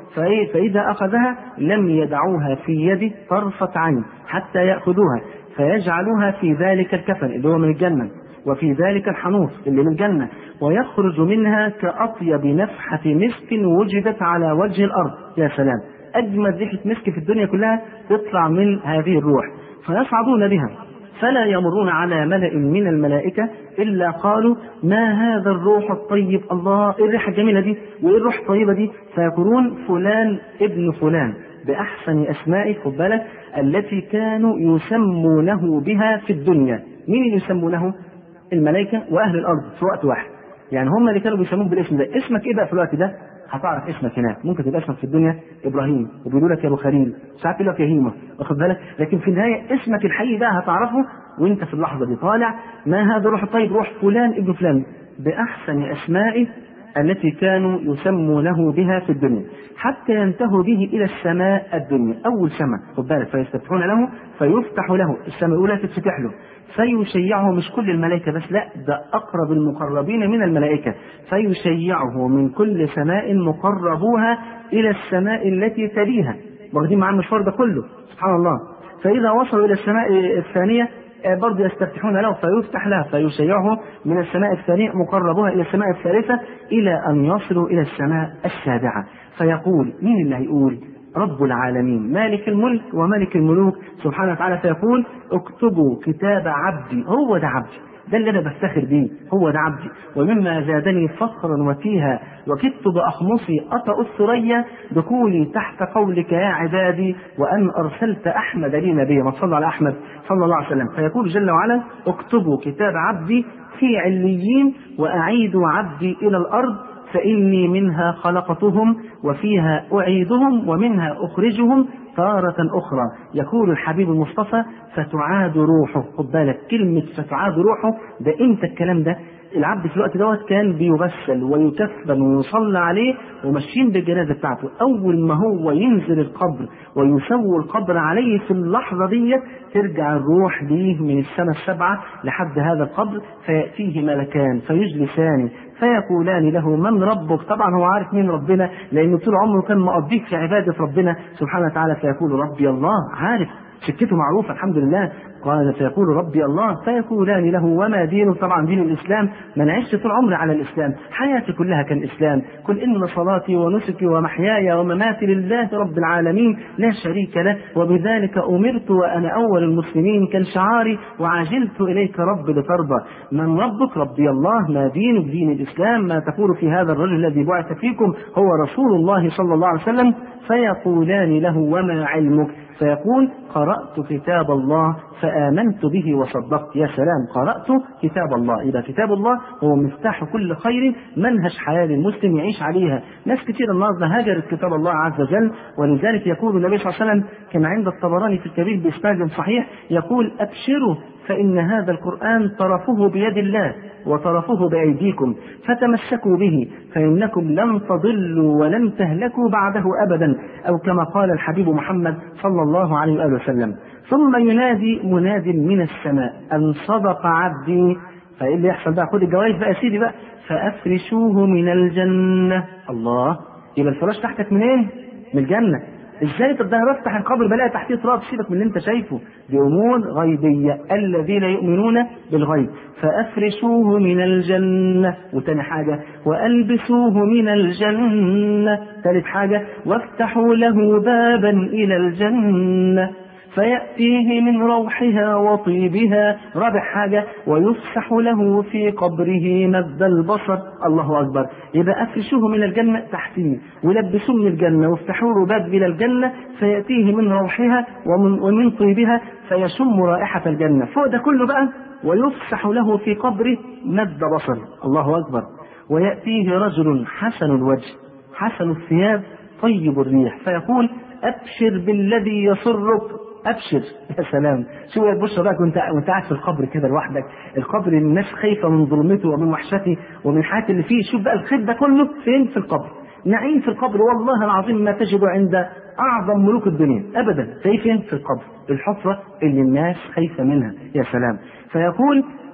فإذا أخذها لم يدعوها في يده طرفة عين حتى يأخذوها فيجعلوها في ذلك الكفن اللي هو من الجنة وفي ذلك الحنوط اللي من الجنة، ويخرج منها كأطيب نفحة مسك وجدت على وجه الأرض. يا سلام، أجمل ريحة مسك في الدنيا كلها تطلع من هذه الروح. فيصعدون بها فلا يمرون على ملأ من الملائكة إلا قالوا ما هذا الروح الطيب، الله إيه الريحة الجميلة دي وإيه الروح الطيبة دي، فيقولون فلان ابن فلان بأحسن أسماء خد بالك التي كانوا يسمونه بها في الدنيا. مين اللي يسمونه؟ الملائكة وأهل الأرض في وقت واحد، يعني هم اللي كانوا بيسموه بالاسم ده. اسمك إيه بقى في الوقت ده؟ هتعرف اسمك هناك، ممكن تبقى اسمك في الدنيا ابراهيم وبيقولوا لك يا ابو خليل، ساعات يقول لك يا هيمه، واخد بالك، لكن في النهايه اسمك الحقيقي بقى هتعرفه وانت في اللحظه دي طالع. ما هذا الروح الطيب؟ روح فلان ابن فلان باحسن اسمائه التي كانوا يسمونه بها في الدنيا، حتى ينتهوا به الى السماء الدنيا، اول سماء خد بالك، فيستفتحون له فيفتح له، السماء الاولى تتفتح له فيشيعه، مش كل الملائكة بس، لا ده أقرب المقربين من الملائكة، فيشيعه من كل سماء مقربوها إلى السماء التي تليها، واخدين معاه المشوار ده كله سبحان الله. فإذا وصلوا إلى السماء الثانية برضه يستفتحون له فيفتح له فيشيعه من السماء الثانية مقربوها إلى السماء الثالثة إلى أن يصلوا إلى السماء السابعة. فيقول مين اللي هيقول؟ رب العالمين مالك الملك وملك الملوك سبحانه وتعالى، فيقول اكتبوا كتاب عبدي، هو ده عبدي، ده اللي انا بفتخر بيه، هو ده عبدي. ومما زادني فخرا وتيها وكدت باخمصي اطأ الثريا دخولي تحت قولك يا عبادي وان ارسلت احمد لي نبيا. ما صلى على احمد صلى الله عليه وسلم. فيقول جل وعلا اكتبوا كتاب عبدي في عليين واعيدوا عبدي الى الارض فإني منها خلقتهم وفيها أعيدهم ومنها أخرجهم تارة أخرى. يقول الحبيب المصطفى فتعاد روحه. خد بالك كلمة فتعاد روحه ده إمتى الكلام ده؟ العبد في الوقت دوت كان بيغسل ويكفن ويصلى عليه وماشيين بالجنازة بتاعته. أول ما هو ينزل القبر ويسوي القبر عليه في اللحظة دي ترجع الروح ليه من السنة السبعة لحد هذا القبر، فيأتيه ملكان فيجلسان فيقولان له من ربك؟ طبعا هو عارف مين ربنا لأنه طول عمره كان مقضيك في عبادة ربنا سبحانه وتعالى. فيقول ربي الله، عارف سكته معروفة الحمد لله. قال فيقول ربي الله، فيقولان له وما دينه؟ طبعا دين الإسلام، ما أنا عشت طول عمري على الإسلام، حياتي كلها كان إسلام، قل إن صلاتي ونسكي ومحياي ومماتي لله رب العالمين لا شريك له وبذلك أمرت وأنا أول المسلمين، كان شعاري وعجلت إليك رب لترضى. من ربك؟ ربي الله. ما دينك؟ دين الإسلام. ما تقول في هذا الرجل الذي بعث فيكم؟ هو رسول الله صلى الله عليه وسلم. فيقولان له وما علمك؟ فيقول قرأت كتاب الله فآمنت به وصدقت. يا سلام، قرأت كتاب الله. إذا كتاب الله هو مفتاح كل خير، منهج حياة المسلم يعيش عليها. ناس كثير النهارده هاجرت كتاب الله عز وجل، ولذلك يقول النبي صلى الله عليه وسلم كما عند الطبراني في الكبير بإسناد صحيح يقول أبشروا فإن هذا القرآن طرفه بيد الله وطرفه بأيديكم فتمسكوا به فإنكم لن تضلوا ولن تهلكوا بعده أبدا، أو كما قال الحبيب محمد صلى الله عليه وآله وسلم. ثم ينادي مناد من السماء أن صدق عبدي. فإيه اللي يحصل بقى؟ خد الجوائز بقى يا سيدي بقى. فأفرشوه من الجنة. الله، يبقى الفراش تحتك من ايه؟ من الجنة. ازاي؟ طب ده بفتح القبر بلاقي تحتيه تراب، سيبك من اللي انت شايفه، دي امور غيبيه، الذين يؤمنون بالغيب. فافرشوه من الجنه. وتاني حاجه والبسوه من الجنه. ثالث حاجه وافتحوا له بابا الى الجنه فيأتيه من روحها وطيبها. رابع حاجة ويفسح له في قبره مد البصر. الله أكبر. يبقى أفرشوه من الجنة تحتيه ولبسوه من الجنة وافتحوا له باب إلى الجنة فيأتيه من روحها ومن, ومن طيبها فيشم رائحة الجنة. فوق ده كله بقى ويفسح له في قبره مد بصر. الله أكبر. ويأتيه رجل حسن الوجه حسن الثياب طيب الريح فيقول أبشر بالذي يسرك. أبشر. يا سلام، شو البشرى بقى وانت وانت قاعد في القبر كده لوحدك. القبر الناس خايفة من ظلمته ومن وحشته ومن الحياة اللي فيه. شوف بقى الخير ده كله فين؟ في القبر. نعيم في القبر والله العظيم ما تجد عند أعظم ملوك الدنيا أبدا. فين؟ في القبر، الحفرة اللي الناس خايفة منها. يا سلام. فيقول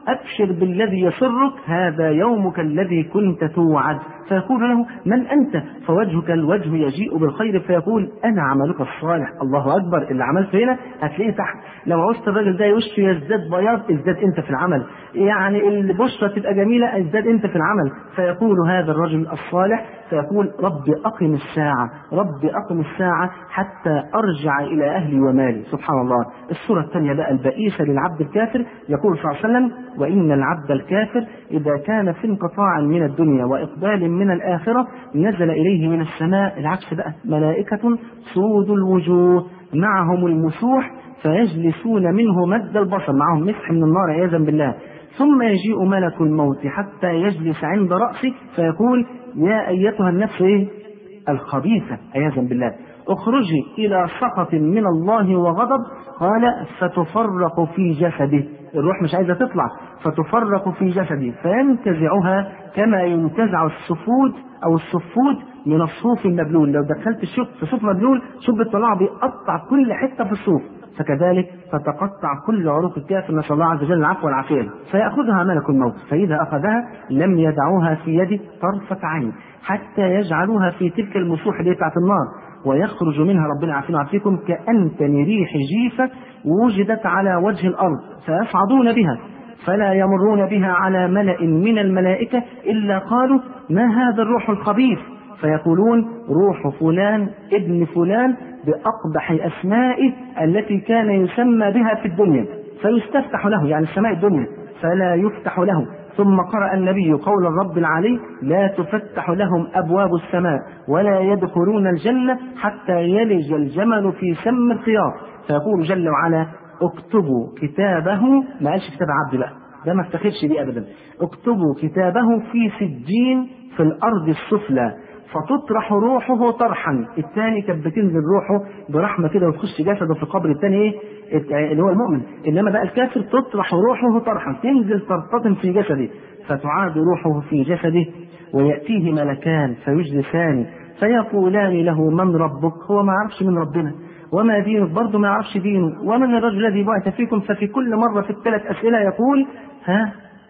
أبشر بالذي يسرك، هذا يومك الذي كنت توعد. فيقول له: من أنت؟ فوجهك الوجه يجيء بالخير، فيقول: أنا عملك الصالح. الله أكبر، اللي عملته هنا هتلاقيه تحت. لو عوزت الراجل ده وشه يزداد بياض، ازداد أنت في العمل. يعني البشرة تبقى جميلة، ازداد أنت في العمل. فيقول هذا الرجل الصالح، فيقول: رب أقم الساعة، رب أقم الساعة حتى أرجع إلى أهلي ومالي. سبحان الله. السورة الثانية بقى البئيسة للعبد الكافر، يقول صلى الله عليه وسلم: وإن العبد الكافر إذا كان في انقطاع من الدنيا وإقبال من الآخرة نزل إليه من السماء، العكس بقى، ملائكة سود الوجوه معهم المسوح فيجلسون منه مد البصر، معهم مسح من النار عياذا بالله. ثم يجيء ملك الموت حتى يجلس عند رأسه فيقول: يا أيتها النفس إيه؟ الخبيثة عياذا بالله، اخرجي إلى سخط من الله وغضب. قال: فتفرق في جسده، الروح مش عايزة تطلع، فتفرق في جسده فينتزعها كما ينتزع الصفود أو الصفود من الصوف المبلول. لو دخلت الشوك في صوف مبلول، شوف بيطلعه بيقطع كل حتة في الصوف، فكذلك فتقطع كل عروق الكافر، نسأل الله عز وجل العفو والعافية. فيأخذها ملك الموت، فإذا أخذها لم يدعوها في يده طرفة عين حتى يجعلوها في تلك المسوح اللي بتاعت النار، ويخرج منها، ربنا يعافينا ويعافيكم، كأنتن ريح جيفة وجدت على وجه الأرض، فيصعدون بها فلا يمرون بها على ملأ من الملائكة إلا قالوا: ما هذا الروح الخبيث؟ فيقولون: روح فلان ابن فلان بأقبح أسمائه التي كان يسمى بها في الدنيا. فيستفتح له، يعني السماء الدنيا، فلا يفتح له. ثم قرأ النبي قول الرب العلي: لا تفتح لهم أبواب السماء ولا يدخلون الجنة حتى يلج الجمل في سم الخياط. فيقول جل وعلا: اكتبوا كتابه، ما قالش كتاب عبد بقى، ده ما افتخرش بيه أبدا، اكتبوا كتابه في سجين في الأرض السفلى فتطرح روحه طرحا. الثاني كانت بتنزل روحه برحمة كده وتخش جسده في قبر الثاني ايه اللي هو المؤمن، انما بقى الكافر تطرح روحه طرحا، تنزل ترتطم في جسده، فتعاد روحه في جسده، ويأتيه ملكان فيجلسان فيقولان له: من ربك؟ هو ما يعرفش من ربنا. وما دينك؟ برضه ما يعرفش دينه. ومن الرجل الذي بعث فيكم؟ ففي كل مرة في الثلاث أسئلة يقول: ها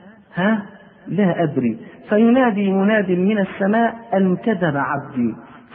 ها لا أدري. فينادي مناد من السماء: أن كذب عبدي،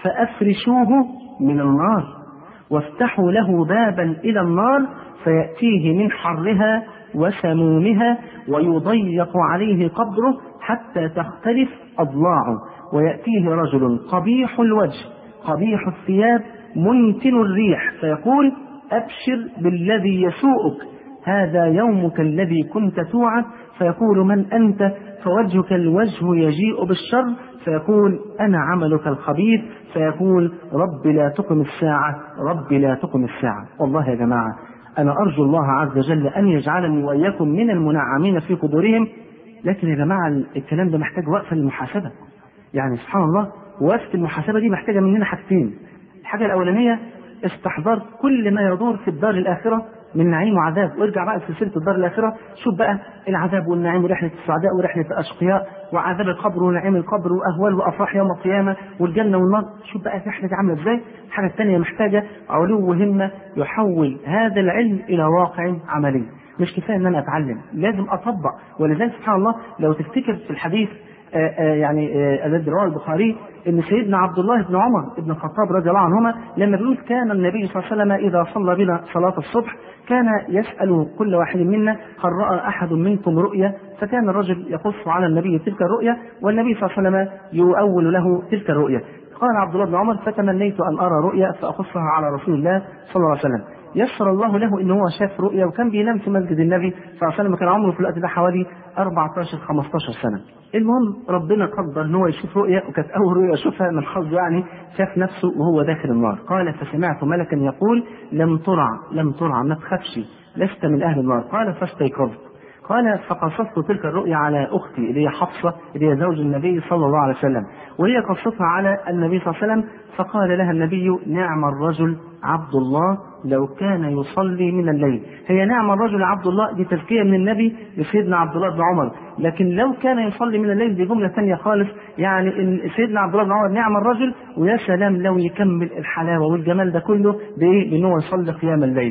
فأفرشوه من النار وافتحوا له بابا إلى النار فيأتيه من حرها وسمومها ويضيق عليه قبره حتى تختلف أضلاعه، ويأتيه رجل قبيح الوجه قبيح الثياب منتن الريح فيقول: أبشر بالذي يسوءك، هذا يومك الذي كنت توعد. فيقول: من أنت؟ فوجهك الوجه يجيء بالشر، فيقول: أنا عملك الخبيث. فيقول: رب لا تقم الساعة، رب لا تقم الساعة. والله يا جماعة أنا أرجو الله عز وجل أن يجعلني وإياكم من المنعمين في قبورهم. لكن يا جماعة الكلام ده محتاج وقفة للمحاسبة، يعني سبحان الله وقفة المحاسبة دي محتاجة مننا حاجتين. الحاجة الأولانية استحضار كل ما يدور في الدار الآخرة من نعيم وعذاب، وارجع بقى في سلسلة الدار الآخرة، شوف بقى العذاب والنعيم ورحلة السعداء ورحلة الأشقياء وعذاب القبر ونعيم القبر وأهوال وأفراح يوم القيامة والجنة والنار، شوف بقى الرحلة دي عاملة ازاي. الحاجة الثانية محتاجة علو همة يحول هذا العلم إلى واقع عملي. مش كفاية ان انا اتعلم، لازم اطبق. ولذلك سبحان الله لو تفتكر في الحديث آآ آآ يعني الذي رواه البخاري ان سيدنا عبد الله بن عمر بن الخطاب رضي الله عنهما لما بيقول: كان النبي صلى الله عليه وسلم اذا صلى بنا صلاة الصبح كان يسأل كل واحد منا: هل رأى احد منكم رؤيا؟ فكان الرجل يقص على النبي تلك الرؤيا والنبي صلى الله عليه وسلم يؤول له تلك الرؤيا. قال عبد الله بن عمر: فتمنيت ان ارى رؤيا فاقصها على رسول الله صلى الله عليه وسلم. يسر الله له ان هو شاف رؤيا وكان بينام في مسجد النبي صلى الله عليه وسلم، كان عمره في الوقت ده حوالي أربعتاشر خمستاشر سنة. المهم ربنا قدر ان هو يشوف رؤيا، وكانت اول رؤيا يشوفها من حظه، يعني شاف نفسه وهو داخل النار. قال: فسمعت ملكا يقول: لم ترع لم ترع، ما تخافش، لست من اهل النار. قال: فاستيقظت. قال: فقصصت تلك الرؤيا على اختي اللي هي حفصة اللي هي زوج النبي صلى الله عليه وسلم، وهي قصتها على النبي صلى الله عليه وسلم. فقال لها النبي: نعم الرجل عبد الله لو كان يصلي من الليل. هي نعم الرجل عبد الله دي تزكية من النبي لسيدنا عبد الله بن عمر، لكن لو كان يصلي من الليل دي جملة ثانية خالص. يعني إن سيدنا عبد الله بن عمر نعم الرجل، ويا سلام لو يكمل الحلاوة والجمال ده كله بإيه؟ بأنه يصلي قيام الليل.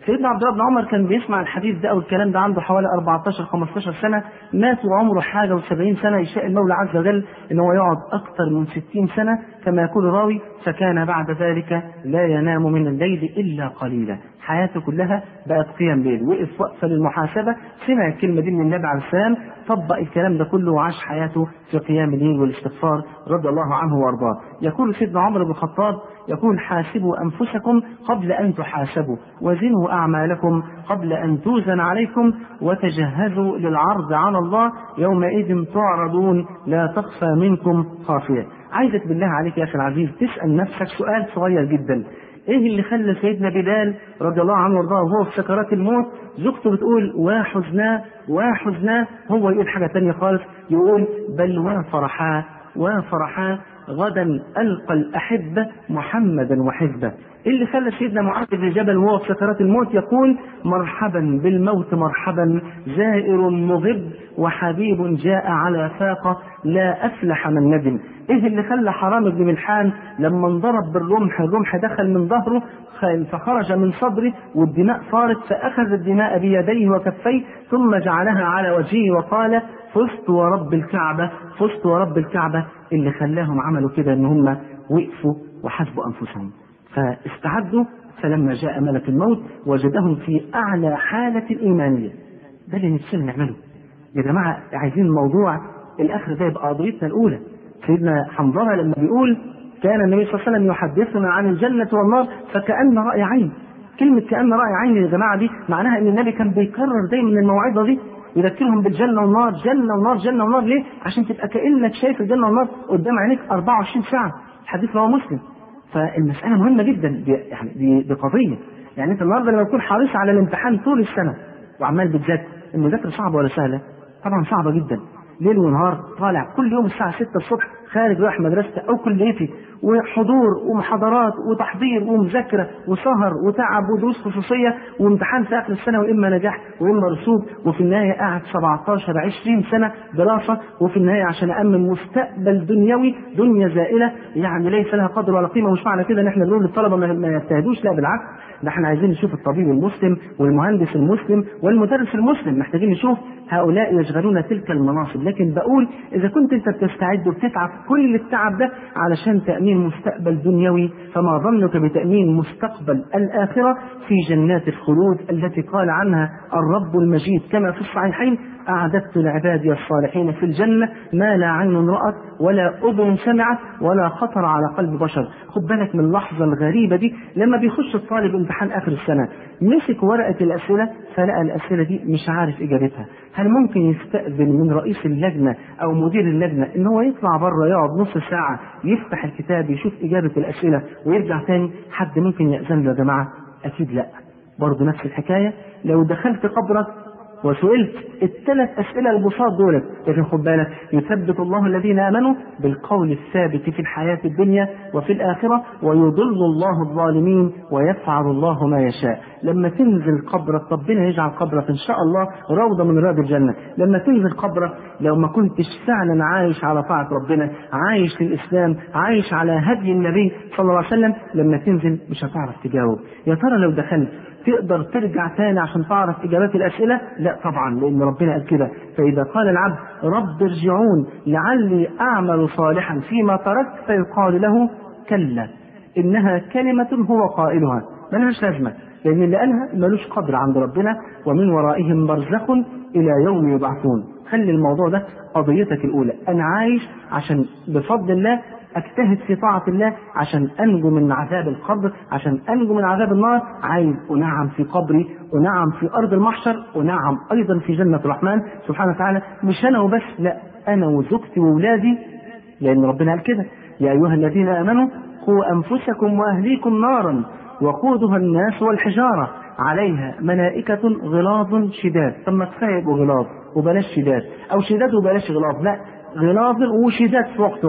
سيدنا عبد الله بن عمر كان بيسمع الحديث ده او الكلام ده عنده حوالي أربعتاشر خمستاشر سنه، مات وعمره حاجه وسبعين سنه، يشاء المولى عز وجل ان هو يقعد اكثر من ستين سنه كما يقول راوي، فكان بعد ذلك لا ينام من الليل الا قليلا، حياته كلها بقت قيام ليل، وقف وقفه للمحاسبه، سمع الكلمه دي من النبي عليه السلام، طبق الكلام ده كله وعاش حياته في قيام الليل والاستغفار رضي الله عنه وارضاه. يقول سيدنا عمر بن الخطاب يقول: حاسبوا انفسكم قبل ان تحاسبوا، وزنوا اعمالكم قبل ان توزن عليكم، وتجهزوا للعرض على الله، يومئذ تعرضون لا تخفى منكم خافيه. عايزك بالله عليك يا اخي العزيز تسال نفسك سؤال صغير جدا: ايه اللي خلى سيدنا بلال رضي الله عنه وارضاه وهو في سكرات الموت زوجته بتقول وحزنا وحزنا، هو يقول حاجه ثانيه خالص، يقول بل وفرحا وفرحا غدا ألقى الأحبة محمدا وحزبه. اللي خلى سيدنا معاذ بن جبل وهو في سكرات الموت يقول مرحبا بالموت مرحبا، زائر مغب وحبيب جاء على فاقة، لا أفلح من ندم. إيه اللي خلى حرام بن ملحان لما انضرب بالرمح الرمح دخل من ظهره فخرج من صدره والدماء صارت، فأخذ الدماء بيديه وكفيه ثم جعلها على وجهه وقال فزت ورب الكعبة فزت ورب الكعبة. اللي خلاهم عملوا كده ان هم وقفوا وحسبوا انفسهم فاستعدوا، فلما جاء ملك الموت وجدهم في اعلى حالة الايمانية. ده اللي نفسنا نعمله يا جماعة. عايزين الموضوع الاخر ده يبقى قضيتنا الاولى. سيدنا حنظلة لما بيقول كان النبي صلى الله عليه وسلم يحدثنا عن الجنة والنار فكأن رأي عين. كلمة كأن رأي عين يا جماعة دي معناها ان النبي كان بيكرر دايما الموعظة دي، يذكرهم بالجنة والنار، جنة والنار جنة والنار. ليه؟ عشان تبقى كأنك شايف الجنة والنار قدام عينيك أربعة وعشرين ساعة. الحديث رواه مسلم. فالمسألة مهمة جدا، دي يعني دي, دي قضية. يعني انت النهارده لما تكون حريص على الامتحان طول السنة وعمال بتذاكر، المذاكرة صعبة ولا سهلة؟ طبعا صعبة جدا. ليل ونهار طالع كل يوم الساعة ستة الصبح خارج رايح مدرستي أو كليتي، وحضور ومحاضرات وتحضير ومذاكرة وسهر وتعب ودروس خصوصية وامتحان في آخر السنة، وإما نجاح وإما رسوب، وفي النهاية قاعد سبعتاشر عشرين سنة دراسة، وفي النهاية عشان أأمن مستقبل دنيوي دنيا زائلة يعني ليس لها قدر ولا قيمة. مش معنى كده إن إحنا نقول للطلبة ما يجتهدوش، لا بالعكس، ده إحنا عايزين نشوف الطبيب المسلم والمهندس المسلم والمدرس المسلم، محتاجين نشوف هؤلاء يشغلون تلك المناصب. لكن بقول إذا كنت أنت بتستعد وبتتعب كل التعب ده علشان تأمين مستقبل دنيوي، فما ظنك بتأمين مستقبل الآخرة في جنات الخلود التي قال عنها الرب المجيد كما في الصحيحين: أعددت لعبادي الصالحين في الجنة ما لا عين رأت ولا أذن سمعت ولا خطر على قلب بشر. خد بالك من اللحظة الغريبة دي، لما بيخش الطالب امتحان آخر السنة مسك ورقة الأسئلة فلقى الأسئلة دي مش عارف إجابتها، هل ممكن يستأذن من رئيس اللجنة أو مدير اللجنة إن هو يطلع بره يقعد نص ساعة يفتح الكتاب يشوف إجابة الأسئلة ويرجع تاني؟ حد ممكن يأذن له يا جماعة؟ أكيد لا. برضه نفس الحكاية لو دخلت قبرك وسئلت الثلاث أسئلة البساط دول، لكن خد بالك يثبت الله الذين آمنوا بالقول الثابت في الحياة الدنيا وفي الآخرة ويضل الله الظالمين ويفعل الله ما يشاء. لما تنزل قبرك ربنا يجعل قبرك إن شاء الله روضة من رياض الجنة. لما تنزل قبرك لو ما كنتش فعلا عايش على طاعة ربنا، عايش في الإسلام، عايش على هدي النبي صلى الله عليه وسلم، لما تنزل مش هتعرف تجاوب. يا ترى لو دخلت تقدر ترجع تاني عشان تعرف إجابات الأسئلة؟ لا طبعا، لأن ربنا قال كده: فإذا قال العبد رب ارجعون لعلي أعمل صالحا فيما تركت فيقال له كلا إنها كلمة هو قائلها ملهاش لازمة، لأن اللي قالها ملوش قدر عند ربنا، ومن ورائهم برزخ إلى يوم يبعثون. خلي الموضوع ده قضيتك الأولى، أنا عايش عشان بفضل الله اجتهد في طاعة الله عشان انجو من عذاب القبر، عشان انجو من عذاب النار. عايز انعم في قبري، انعم في ارض المحشر، انعم ايضا في جنة الرحمن سبحانه وتعالى. مش انا وبس، لا، انا وزوجتي واولادي، لان ربنا قال كده: يا ايها الذين امنوا قوا انفسكم واهليكم نارا وقودها الناس والحجارة عليها ملائكة غلاظ شداد. طب ما كفايه يبقوا غلاظ وبلاش شداد، او شداد وبلاش غلاظ، لا، غلاظ وشداد في وقت واحد.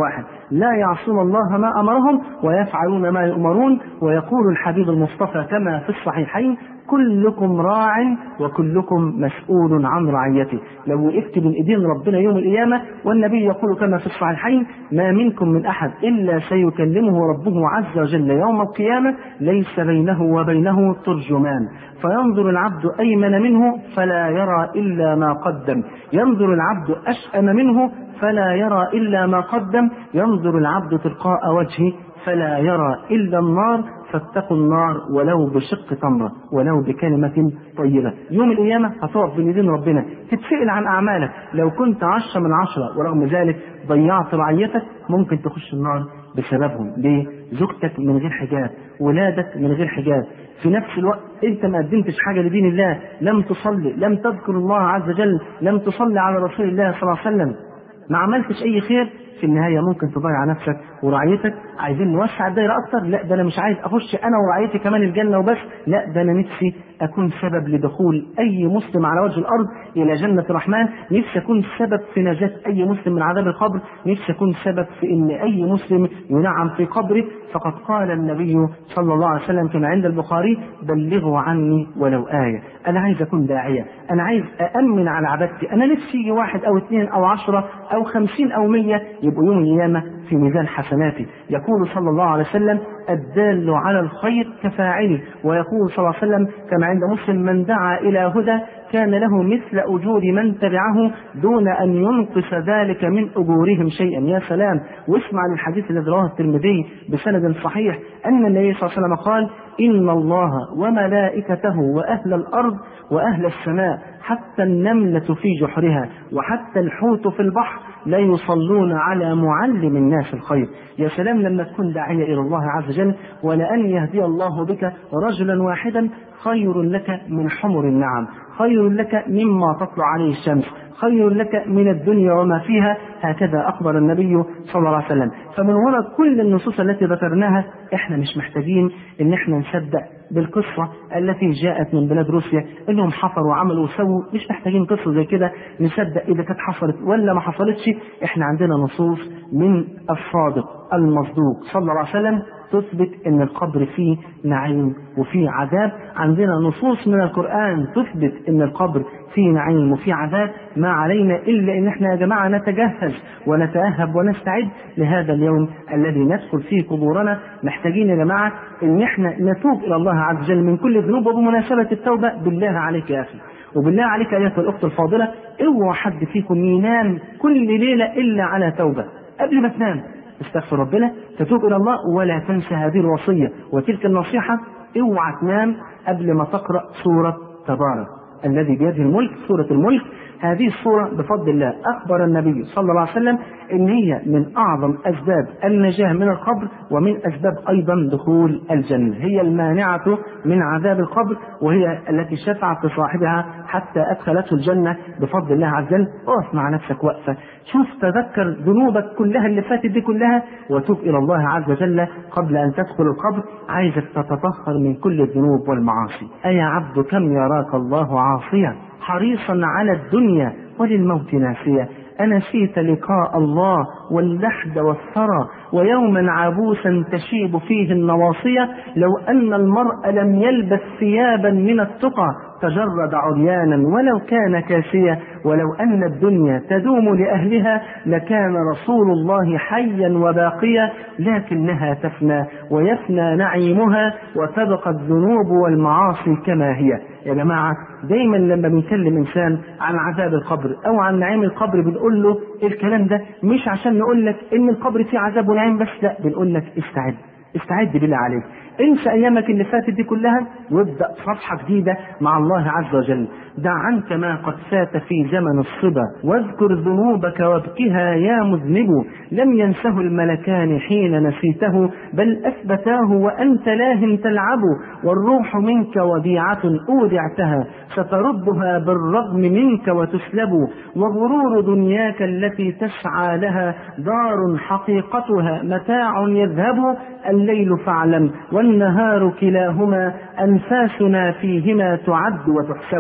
لا يعصون الله ما أمرهم ويفعلون ما يؤمرون. ويقول الحبيب المصطفى كما في الصحيحين: كلكم راع وكلكم مسؤول عن رعيته. لو وقفت بين ايدين ربنا يوم القيامة، والنبي يقول كما في الصحيحين: ما منكم من احد الا سيكلمه ربه عز وجل يوم القيامة ليس بينه وبينه ترجمان، فينظر العبد ايمن منه فلا يرى الا ما قدم، ينظر العبد اشأم منه فلا يرى الا ما قدم، ينظر العبد تلقاء وجهه فلا يرى الا النار، فاتقوا النار ولو بشق تمرة، ولو بكلمة طيبة. يوم القيامة هتقف بين يدين ربنا تتسأل عن أعمالك. لو كنت عشرة من عشرة ورغم ذلك ضيعت رعيتك، ممكن تخش النار بسببهم. ليه؟ زوجتك من غير حجاب، ولادك من غير حجاب، في نفس الوقت انت ما قدمتش حاجة لدين الله، لم تصلي، لم تذكر الله عز وجل، لم تصلي على رسول الله صلى الله عليه وسلم، ما عملتش أي خير. في النهاية ممكن تضيع نفسك ورعيتك. عايزين نوسع الدائرة أكتر؟ لا، ده أنا مش عايز أخش أنا ورعيتي كمان الجنة وبس، لا، ده أنا نفسي أكون سبب لدخول أي مسلم على وجه الأرض إلى جنة الرحمن، نفسي أكون سبب في نجاة أي مسلم من عذاب القبر، نفسي أكون سبب في إن أي مسلم ينعم في قبره. فقد قال النبي صلى الله عليه وسلم كما عند البخاري: بلغوا عني ولو آية. أنا عايز أكون داعية، أنا عايز أأمن على عبادتي، أنا نفسي يجي واحد أو اثنين أو عشرة أو خمسين أو مية يبقوا يوم القيامة في ميزان حسناتي. يقول صلى الله عليه وسلم: الدال على الخير كفاعله. ويقول صلى الله عليه وسلم كما عند مسلم: من دعا إلى هدى كان له مثل أجور من تبعه دون أن ينقص ذلك من أجورهم شيئا. يا سلام! واسمع للحديث الذي رواه الترمذي بسند صحيح أن النبي صلى الله عليه وسلم قال: إن الله وملائكته وأهل الأرض وأهل السماء حتى النملة في جحرها وحتى الحوت في البحر لا يصلون على معلم الناس الخير. يا سلام لما تكون داعية إلى الله عز وجل، ولأن يهدي الله بك رجلا واحدا خير لك من حمر النعم، خير لك مما تطلع عليه الشمس، خير لك من الدنيا وما فيها. هكذا أخبر النبي صلى الله عليه وسلم. فمن وراء كل النصوص التي ذكرناها احنا مش محتاجين ان احنا نصدق بالقصة التي جاءت من بلاد روسيا انهم حفروا وعملوا وسووا، مش محتاجين قصة زي كده نصدق اذا كانت حصلت ولا ما حصلتش. احنا عندنا نصوص من الصادق المصدوق صلى الله عليه وسلم تثبت ان القبر فيه نعيم وفيه عذاب. عندنا نصوص من القرآن تثبت ان القبر فيه نعيم وفيه عذاب. ما علينا الا ان احنا يا جماعة نتجهز ونتأهب ونستعد لهذا اليوم الذي ندخل فيه قبورنا. محتاجين يا جماعة ان احنا نتوب الى الله عز وجل من كل ذنوب. وبمناسبة التوبة بالله عليك يا اخي وبالله عليك ايتها الاخت الفاضلة، اوعى حد فيكم ينام كل ليلة الا على توبة. قبل ما تنام استغفر ربنا، تتوب الى الله، ولا تنسى هذه الوصية وتلك النصيحة. اوعى تنام قبل ما تقرأ سورة تبارك الذي بيده الملك، سورة الملك. هذه السورة بفضل الله أخبر النبي صلى الله عليه وسلم إن هي من أعظم أسباب النجاة من القبر ومن أسباب أيضا دخول الجنة. هي المانعة من عذاب القبر، وهي التي شفعت لصاحبها حتى أدخلته الجنة بفضل الله عز وجل. اقف مع نفسك وقفة، شوف تذكر ذنوبك كلها اللي فاتت دي كلها وتوب إلى الله عز وجل قبل أن تدخل القبر. عايزك تتطهر من كل الذنوب والمعاصي. أيا عبد كم يراك الله عاصيا حريصا على الدنيا وللموت ناسيا، أنسيت لقاء الله واللحد والثرى ويوما عبوسا تشيب فيه النواصية. لو أن المرء لم يلبس ثيابا من التقى تجرد عريانا ولو كان كاسيا، ولو أن الدنيا تدوم لأهلها لكان رسول الله حيا وباقيا، لكنها تفنى ويفنى نعيمها وتبقى الذنوب والمعاصي كما هي. يا جماعة دايما لما بنكلم إنسان عن عذاب القبر أو عن نعيم القبر بنقول له الكلام ده مش عشان نقول لك إن القبر فيه عذاب ونعيم بس، لا، بنقول لك استعد استعد بالله عليك، انسى ايامك اللي فاتت دي كلها وابدأ صفحة جديدة مع الله عز وجل. دع عنك ما قد فات في زمن الصبا واذكر ذنوبك وابكها يا مذنب. لم ينسه الملكان حين نسيته بل اثبتاه وانت لاه تلعب. والروح منك وديعة اودعتها ستردها بالرغم منك وتسلب. وغرور دنياك التي تسعى لها دار حقيقتها متاع يذهب. الليل فاعلم والنهار كلاهما أنفاسنا فيهما تعد وتحسب.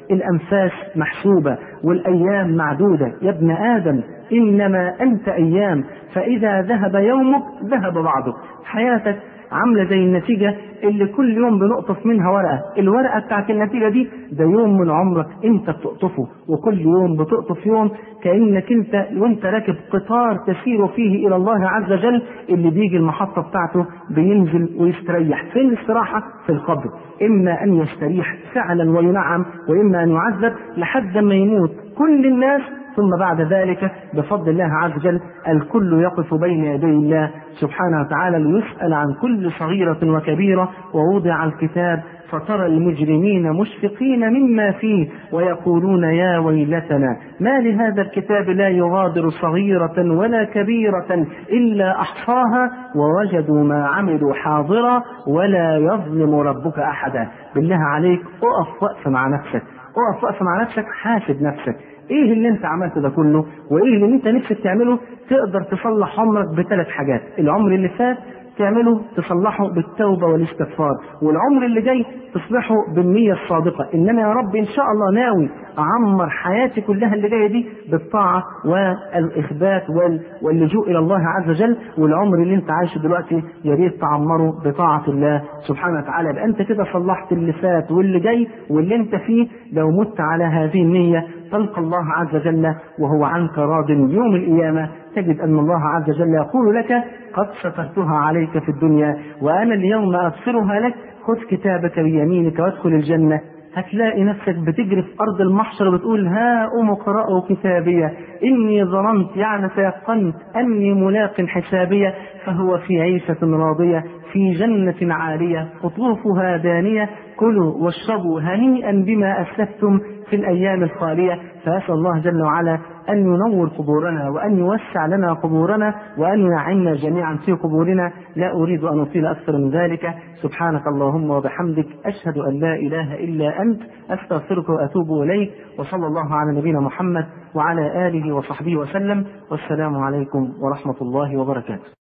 الأنفاس محسوبة والأيام معدودة. يا ابن آدم إنما أنت أيام، فإذا ذهب يومك ذهب بعضك. حياتك عاملة زي النتيجة اللي كل يوم بنقطف منها ورقة، الورقة بتاعت النتيجة دي ده يوم من عمرك انت بتقطفه، وكل يوم بتقطف يوم كأنك انت وانت راكب قطار تسير فيه إلى الله عز وجل، اللي بيجي المحطة بتاعته بينزل ويستريح. فين الاستراحة؟ في القبر. إما أن يستريح فعلا وينعم، وإما أن يعذب لحد ما يموت كل الناس، ثم بعد ذلك بفضل الله عز وجل الكل يقف بين يدي الله سبحانه وتعالى ليسأل عن كل صغيرة وكبيرة. ووضع الكتاب فترى المجرمين مشفقين مما فيه ويقولون يا ويلتنا ما لهذا الكتاب لا يغادر صغيرة ولا كبيرة إلا أحصاها ووجدوا ما عملوا حاضرا ولا يظلم ربك أحدا. بالله عليك اقف وقف مع نفسك، اقف وقف مع نفسك، حاسب نفسك ايه اللي انت عملته ده كله، وايه اللي انت نفسك تعمله. تقدر تصلح عمرك بثلاث حاجات. العمر اللي فات تعمله تصلحه بالتوبة والاستغفار، والعمر اللي جاي تصلحه بالنية الصادقة، انما يا رب ان شاء الله ناوي اعمر حياتي كلها اللي جاية دي بالطاعة والاخبات واللجوء الى الله عز وجل. والعمر اللي انت عايشه دلوقتي يا ريت تعمره بطاعة الله سبحانه وتعالى. يبقى انت كده صلحت اللي فات واللي جاي واللي انت فيه. لو مت على هذه النية تلقى الله عز وجل وهو عنك راض. يوم القيامة تجد أن الله عز وجل يقول لك قد سترتها عليك في الدنيا وأنا اليوم أغفرها لك، خذ كتابك بيمينك وادخل الجنة. هتلاقي نفسك بتجري في أرض المحشر وبتقول ها أم اقرأوا كتابية إني ظننت يعني تيقنت أني ملاق حسابية فهو في عيشة راضية في جنة عالية قطوفها دانية كلوا واشربوا هنيئا بما أسلفتم في الأيام الخالية. فأسأل الله جل وعلا أن ينور قبورنا وأن يوسع لنا قبورنا وأن ينعمنا جميعا في قبورنا. لا أريد أن أطيل أكثر من ذلك. سبحانك اللهم وبحمدك أشهد أن لا إله إلا أنت أستغفرك وأتوب إليك. وصلى الله على نبينا محمد وعلى آله وصحبه وسلم. والسلام عليكم ورحمة الله وبركاته.